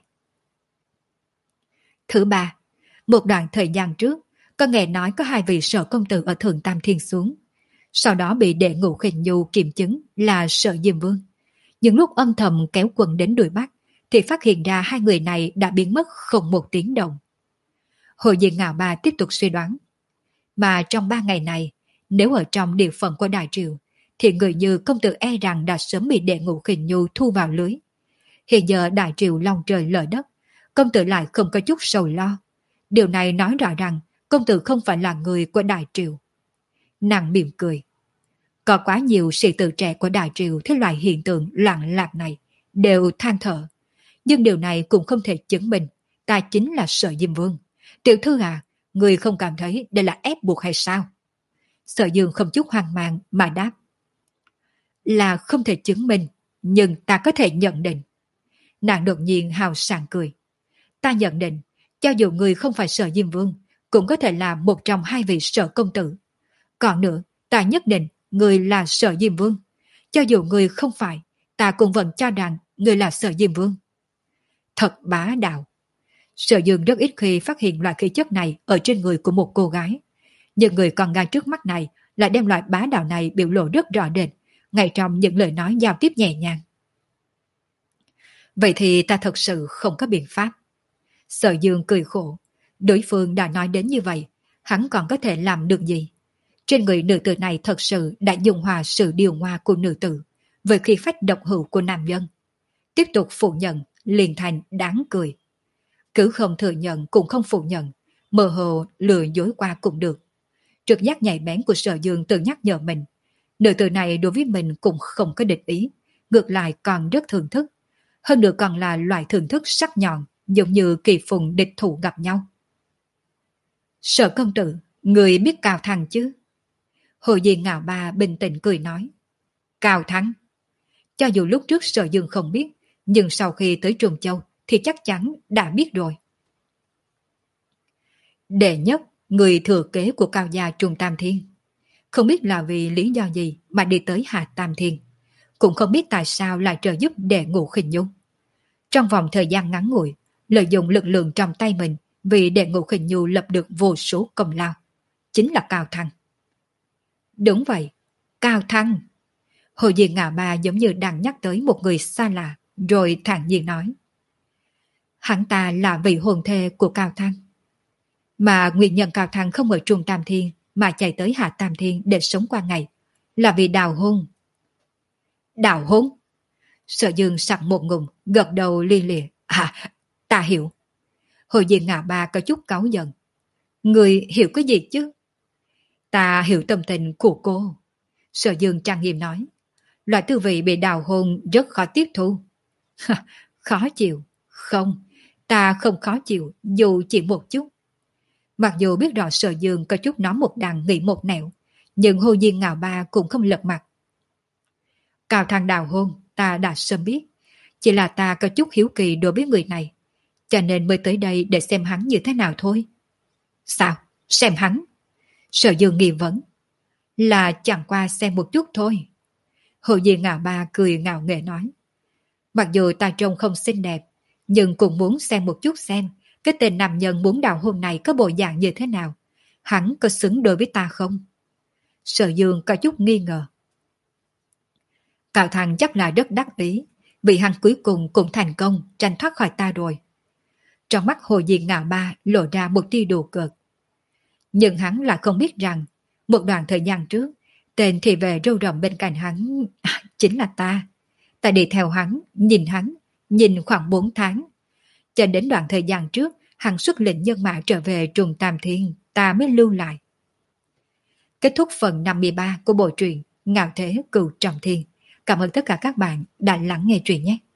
S1: Thứ ba, một đoạn thời gian trước, có nghe nói có hai vị Sở công tử ở Thượng Tam Thiên xuống. Sau đó bị đệ ngũ khinh nhu kiểm chứng là Sở Diêm Vương. Nhưng lúc âm thầm kéo quân đến đuổi bắt, thì phát hiện ra hai người này đã biến mất không một tiếng động. Hồ Diên Ngạo Ba tiếp tục suy đoán. Mà trong ba ngày này, nếu ở trong địa phận của Đại Triều, thì người như công tử e rằng đã sớm bị đệ ngũ khinh nhu thu vào lưới. Hiện giờ Đại Triều long trời lở đất, công tử lại không có chút sầu lo. Điều này nói rõ rằng công tử không phải là người của Đại Triều. Nàng mỉm cười. Có quá nhiều sĩ tử trẻ của Đại Triều thế loại hiện tượng loạn lạc này đều than thở. Nhưng điều này cũng không thể chứng minh ta chính là Sở Diêm Vương. Tiểu thư à, người không cảm thấy đây là ép buộc hay sao? Sở Dương không chút hoang mang mà đáp. Là không thể chứng minh, nhưng ta có thể nhận định. Nàng đột nhiên hào sảng cười. Ta nhận định, cho dù người không phải Sở Diêm Vương, cũng có thể là một trong hai vị Sở công tử. Còn nữa, ta nhất định người là Sở Diêm Vương. Cho dù người không phải, ta cũng vẫn cho rằng người là Sở Diêm Vương. Thật bá đạo. Sở Dương rất ít khi phát hiện loại khí chất này ở trên người của một cô gái. Nhưng người con gái trước mắt này lại đem loại bá đạo này biểu lộ rất rõ rệt, ngay trong những lời nói giao tiếp nhẹ nhàng. Vậy thì ta thật sự không có biện pháp. Sở Dương cười khổ. Đối phương đã nói đến như vậy, hắn còn có thể làm được gì? Trên người nữ tử này thật sự đã dùng hòa sự điều hòa của nữ tử với khí phách độc hữu của nam nhân. Tiếp tục phủ nhận, liền thành đáng cười. Cứ không thừa nhận cũng không phủ nhận, mơ hồ lừa dối qua cũng được. Trực giác nhạy bén của Sở Dương tự nhắc nhở mình. Nữ tử này đối với mình cũng không có địch ý, ngược lại còn rất thưởng thức. Hơn nữa còn là loại thưởng thức sắc nhọn, giống như kỳ phùng địch thủ gặp nhau. Sở công tử, người biết Cao Thăng chứ? Hồ Di Ngạo Ba bình tĩnh cười nói. Cao Thăng? Cho dù lúc trước Sở Dương không biết, nhưng sau khi tới Trung Châu thì chắc chắn đã biết rồi. Đệ nhất, người thừa kế của Cao gia Trung Tam Thiên. Không biết là vì lý do gì mà đi tới Hạ Tam Thiên. Cũng không biết tại sao lại trợ giúp đệ Ngũ Khinh Nhu. Trong vòng thời gian ngắn ngủi, lợi dụng lực lượng trong tay mình vì đệ Ngũ Khinh Nhu lập được vô số công lao. Chính là Cao Thăng. Đúng vậy, Cao Thăng. Hồ Diên Ngạ Ba giống như đang nhắc tới một người xa lạ, rồi thản nhiên nói. Hắn ta là vị hôn thê của Cao Thăng. Mà nguyên nhân Cao Thăng không ở Trung Tam Thiên mà chạy tới Hạ Tam Thiên để sống qua ngày là vì đào hôn. Đào hôn? Sở Dương sặc một ngụm, gật đầu li lịa. À, ta hiểu. Hồ Diên Ngạ Ba có chút cáu giận. Người hiểu cái gì chứ? Ta hiểu tâm tình của cô. Sở Dương trang nghiêm nói. Loại tư vị bị đào hôn rất khó tiếp thu. Khó chịu? Không, ta không khó chịu dù chỉ một chút. Mặc dù biết rõ Sở Dương có chút nói một đằng nghĩ một nẻo, nhưng Hồ Diên Ngạo Ba cũng không lật mặt. Cao Thăng đào hôn ta đã sớm biết, chỉ là ta có chút hiếu kỳ đối với người này, cho nên mới tới đây để xem hắn như thế nào thôi. Sao? Xem hắn? Sở Dương nghi vấn. Là chẳng qua xem một chút thôi. Hồ Diên Ngạo Ba cười ngạo nghễ nói. Mặc dù ta trông không xinh đẹp, nhưng cũng muốn xem một chút xem cái tên nam nhân muốn đào hôn này có bộ dạng như thế nào. Hắn có xứng đôi với ta không? Sở Dương có chút nghi ngờ. Cao Thăng chắc là rất đắc ý, vì hắn cuối cùng cũng thành công tranh thoát khỏi ta rồi. Trong mắt Hồ Diên Ngạo Ba lộ ra một tia đùa cợt. Nhưng hắn là không biết rằng, một đoạn thời gian trước, tên thị vệ râu rậm bên cạnh hắn à, chính là ta. Ta đi theo hắn, nhìn hắn, nhìn khoảng bốn tháng. Cho đến đoạn thời gian trước, hắn xuất lệnh nhân mã trở về Trung Tam Thiên, ta mới lưu lại. Kết thúc phần năm mươi ba của bộ truyện Ngạo Thế Cửu Trọng Thiên. Cảm ơn tất cả các bạn đã lắng nghe truyện nhé.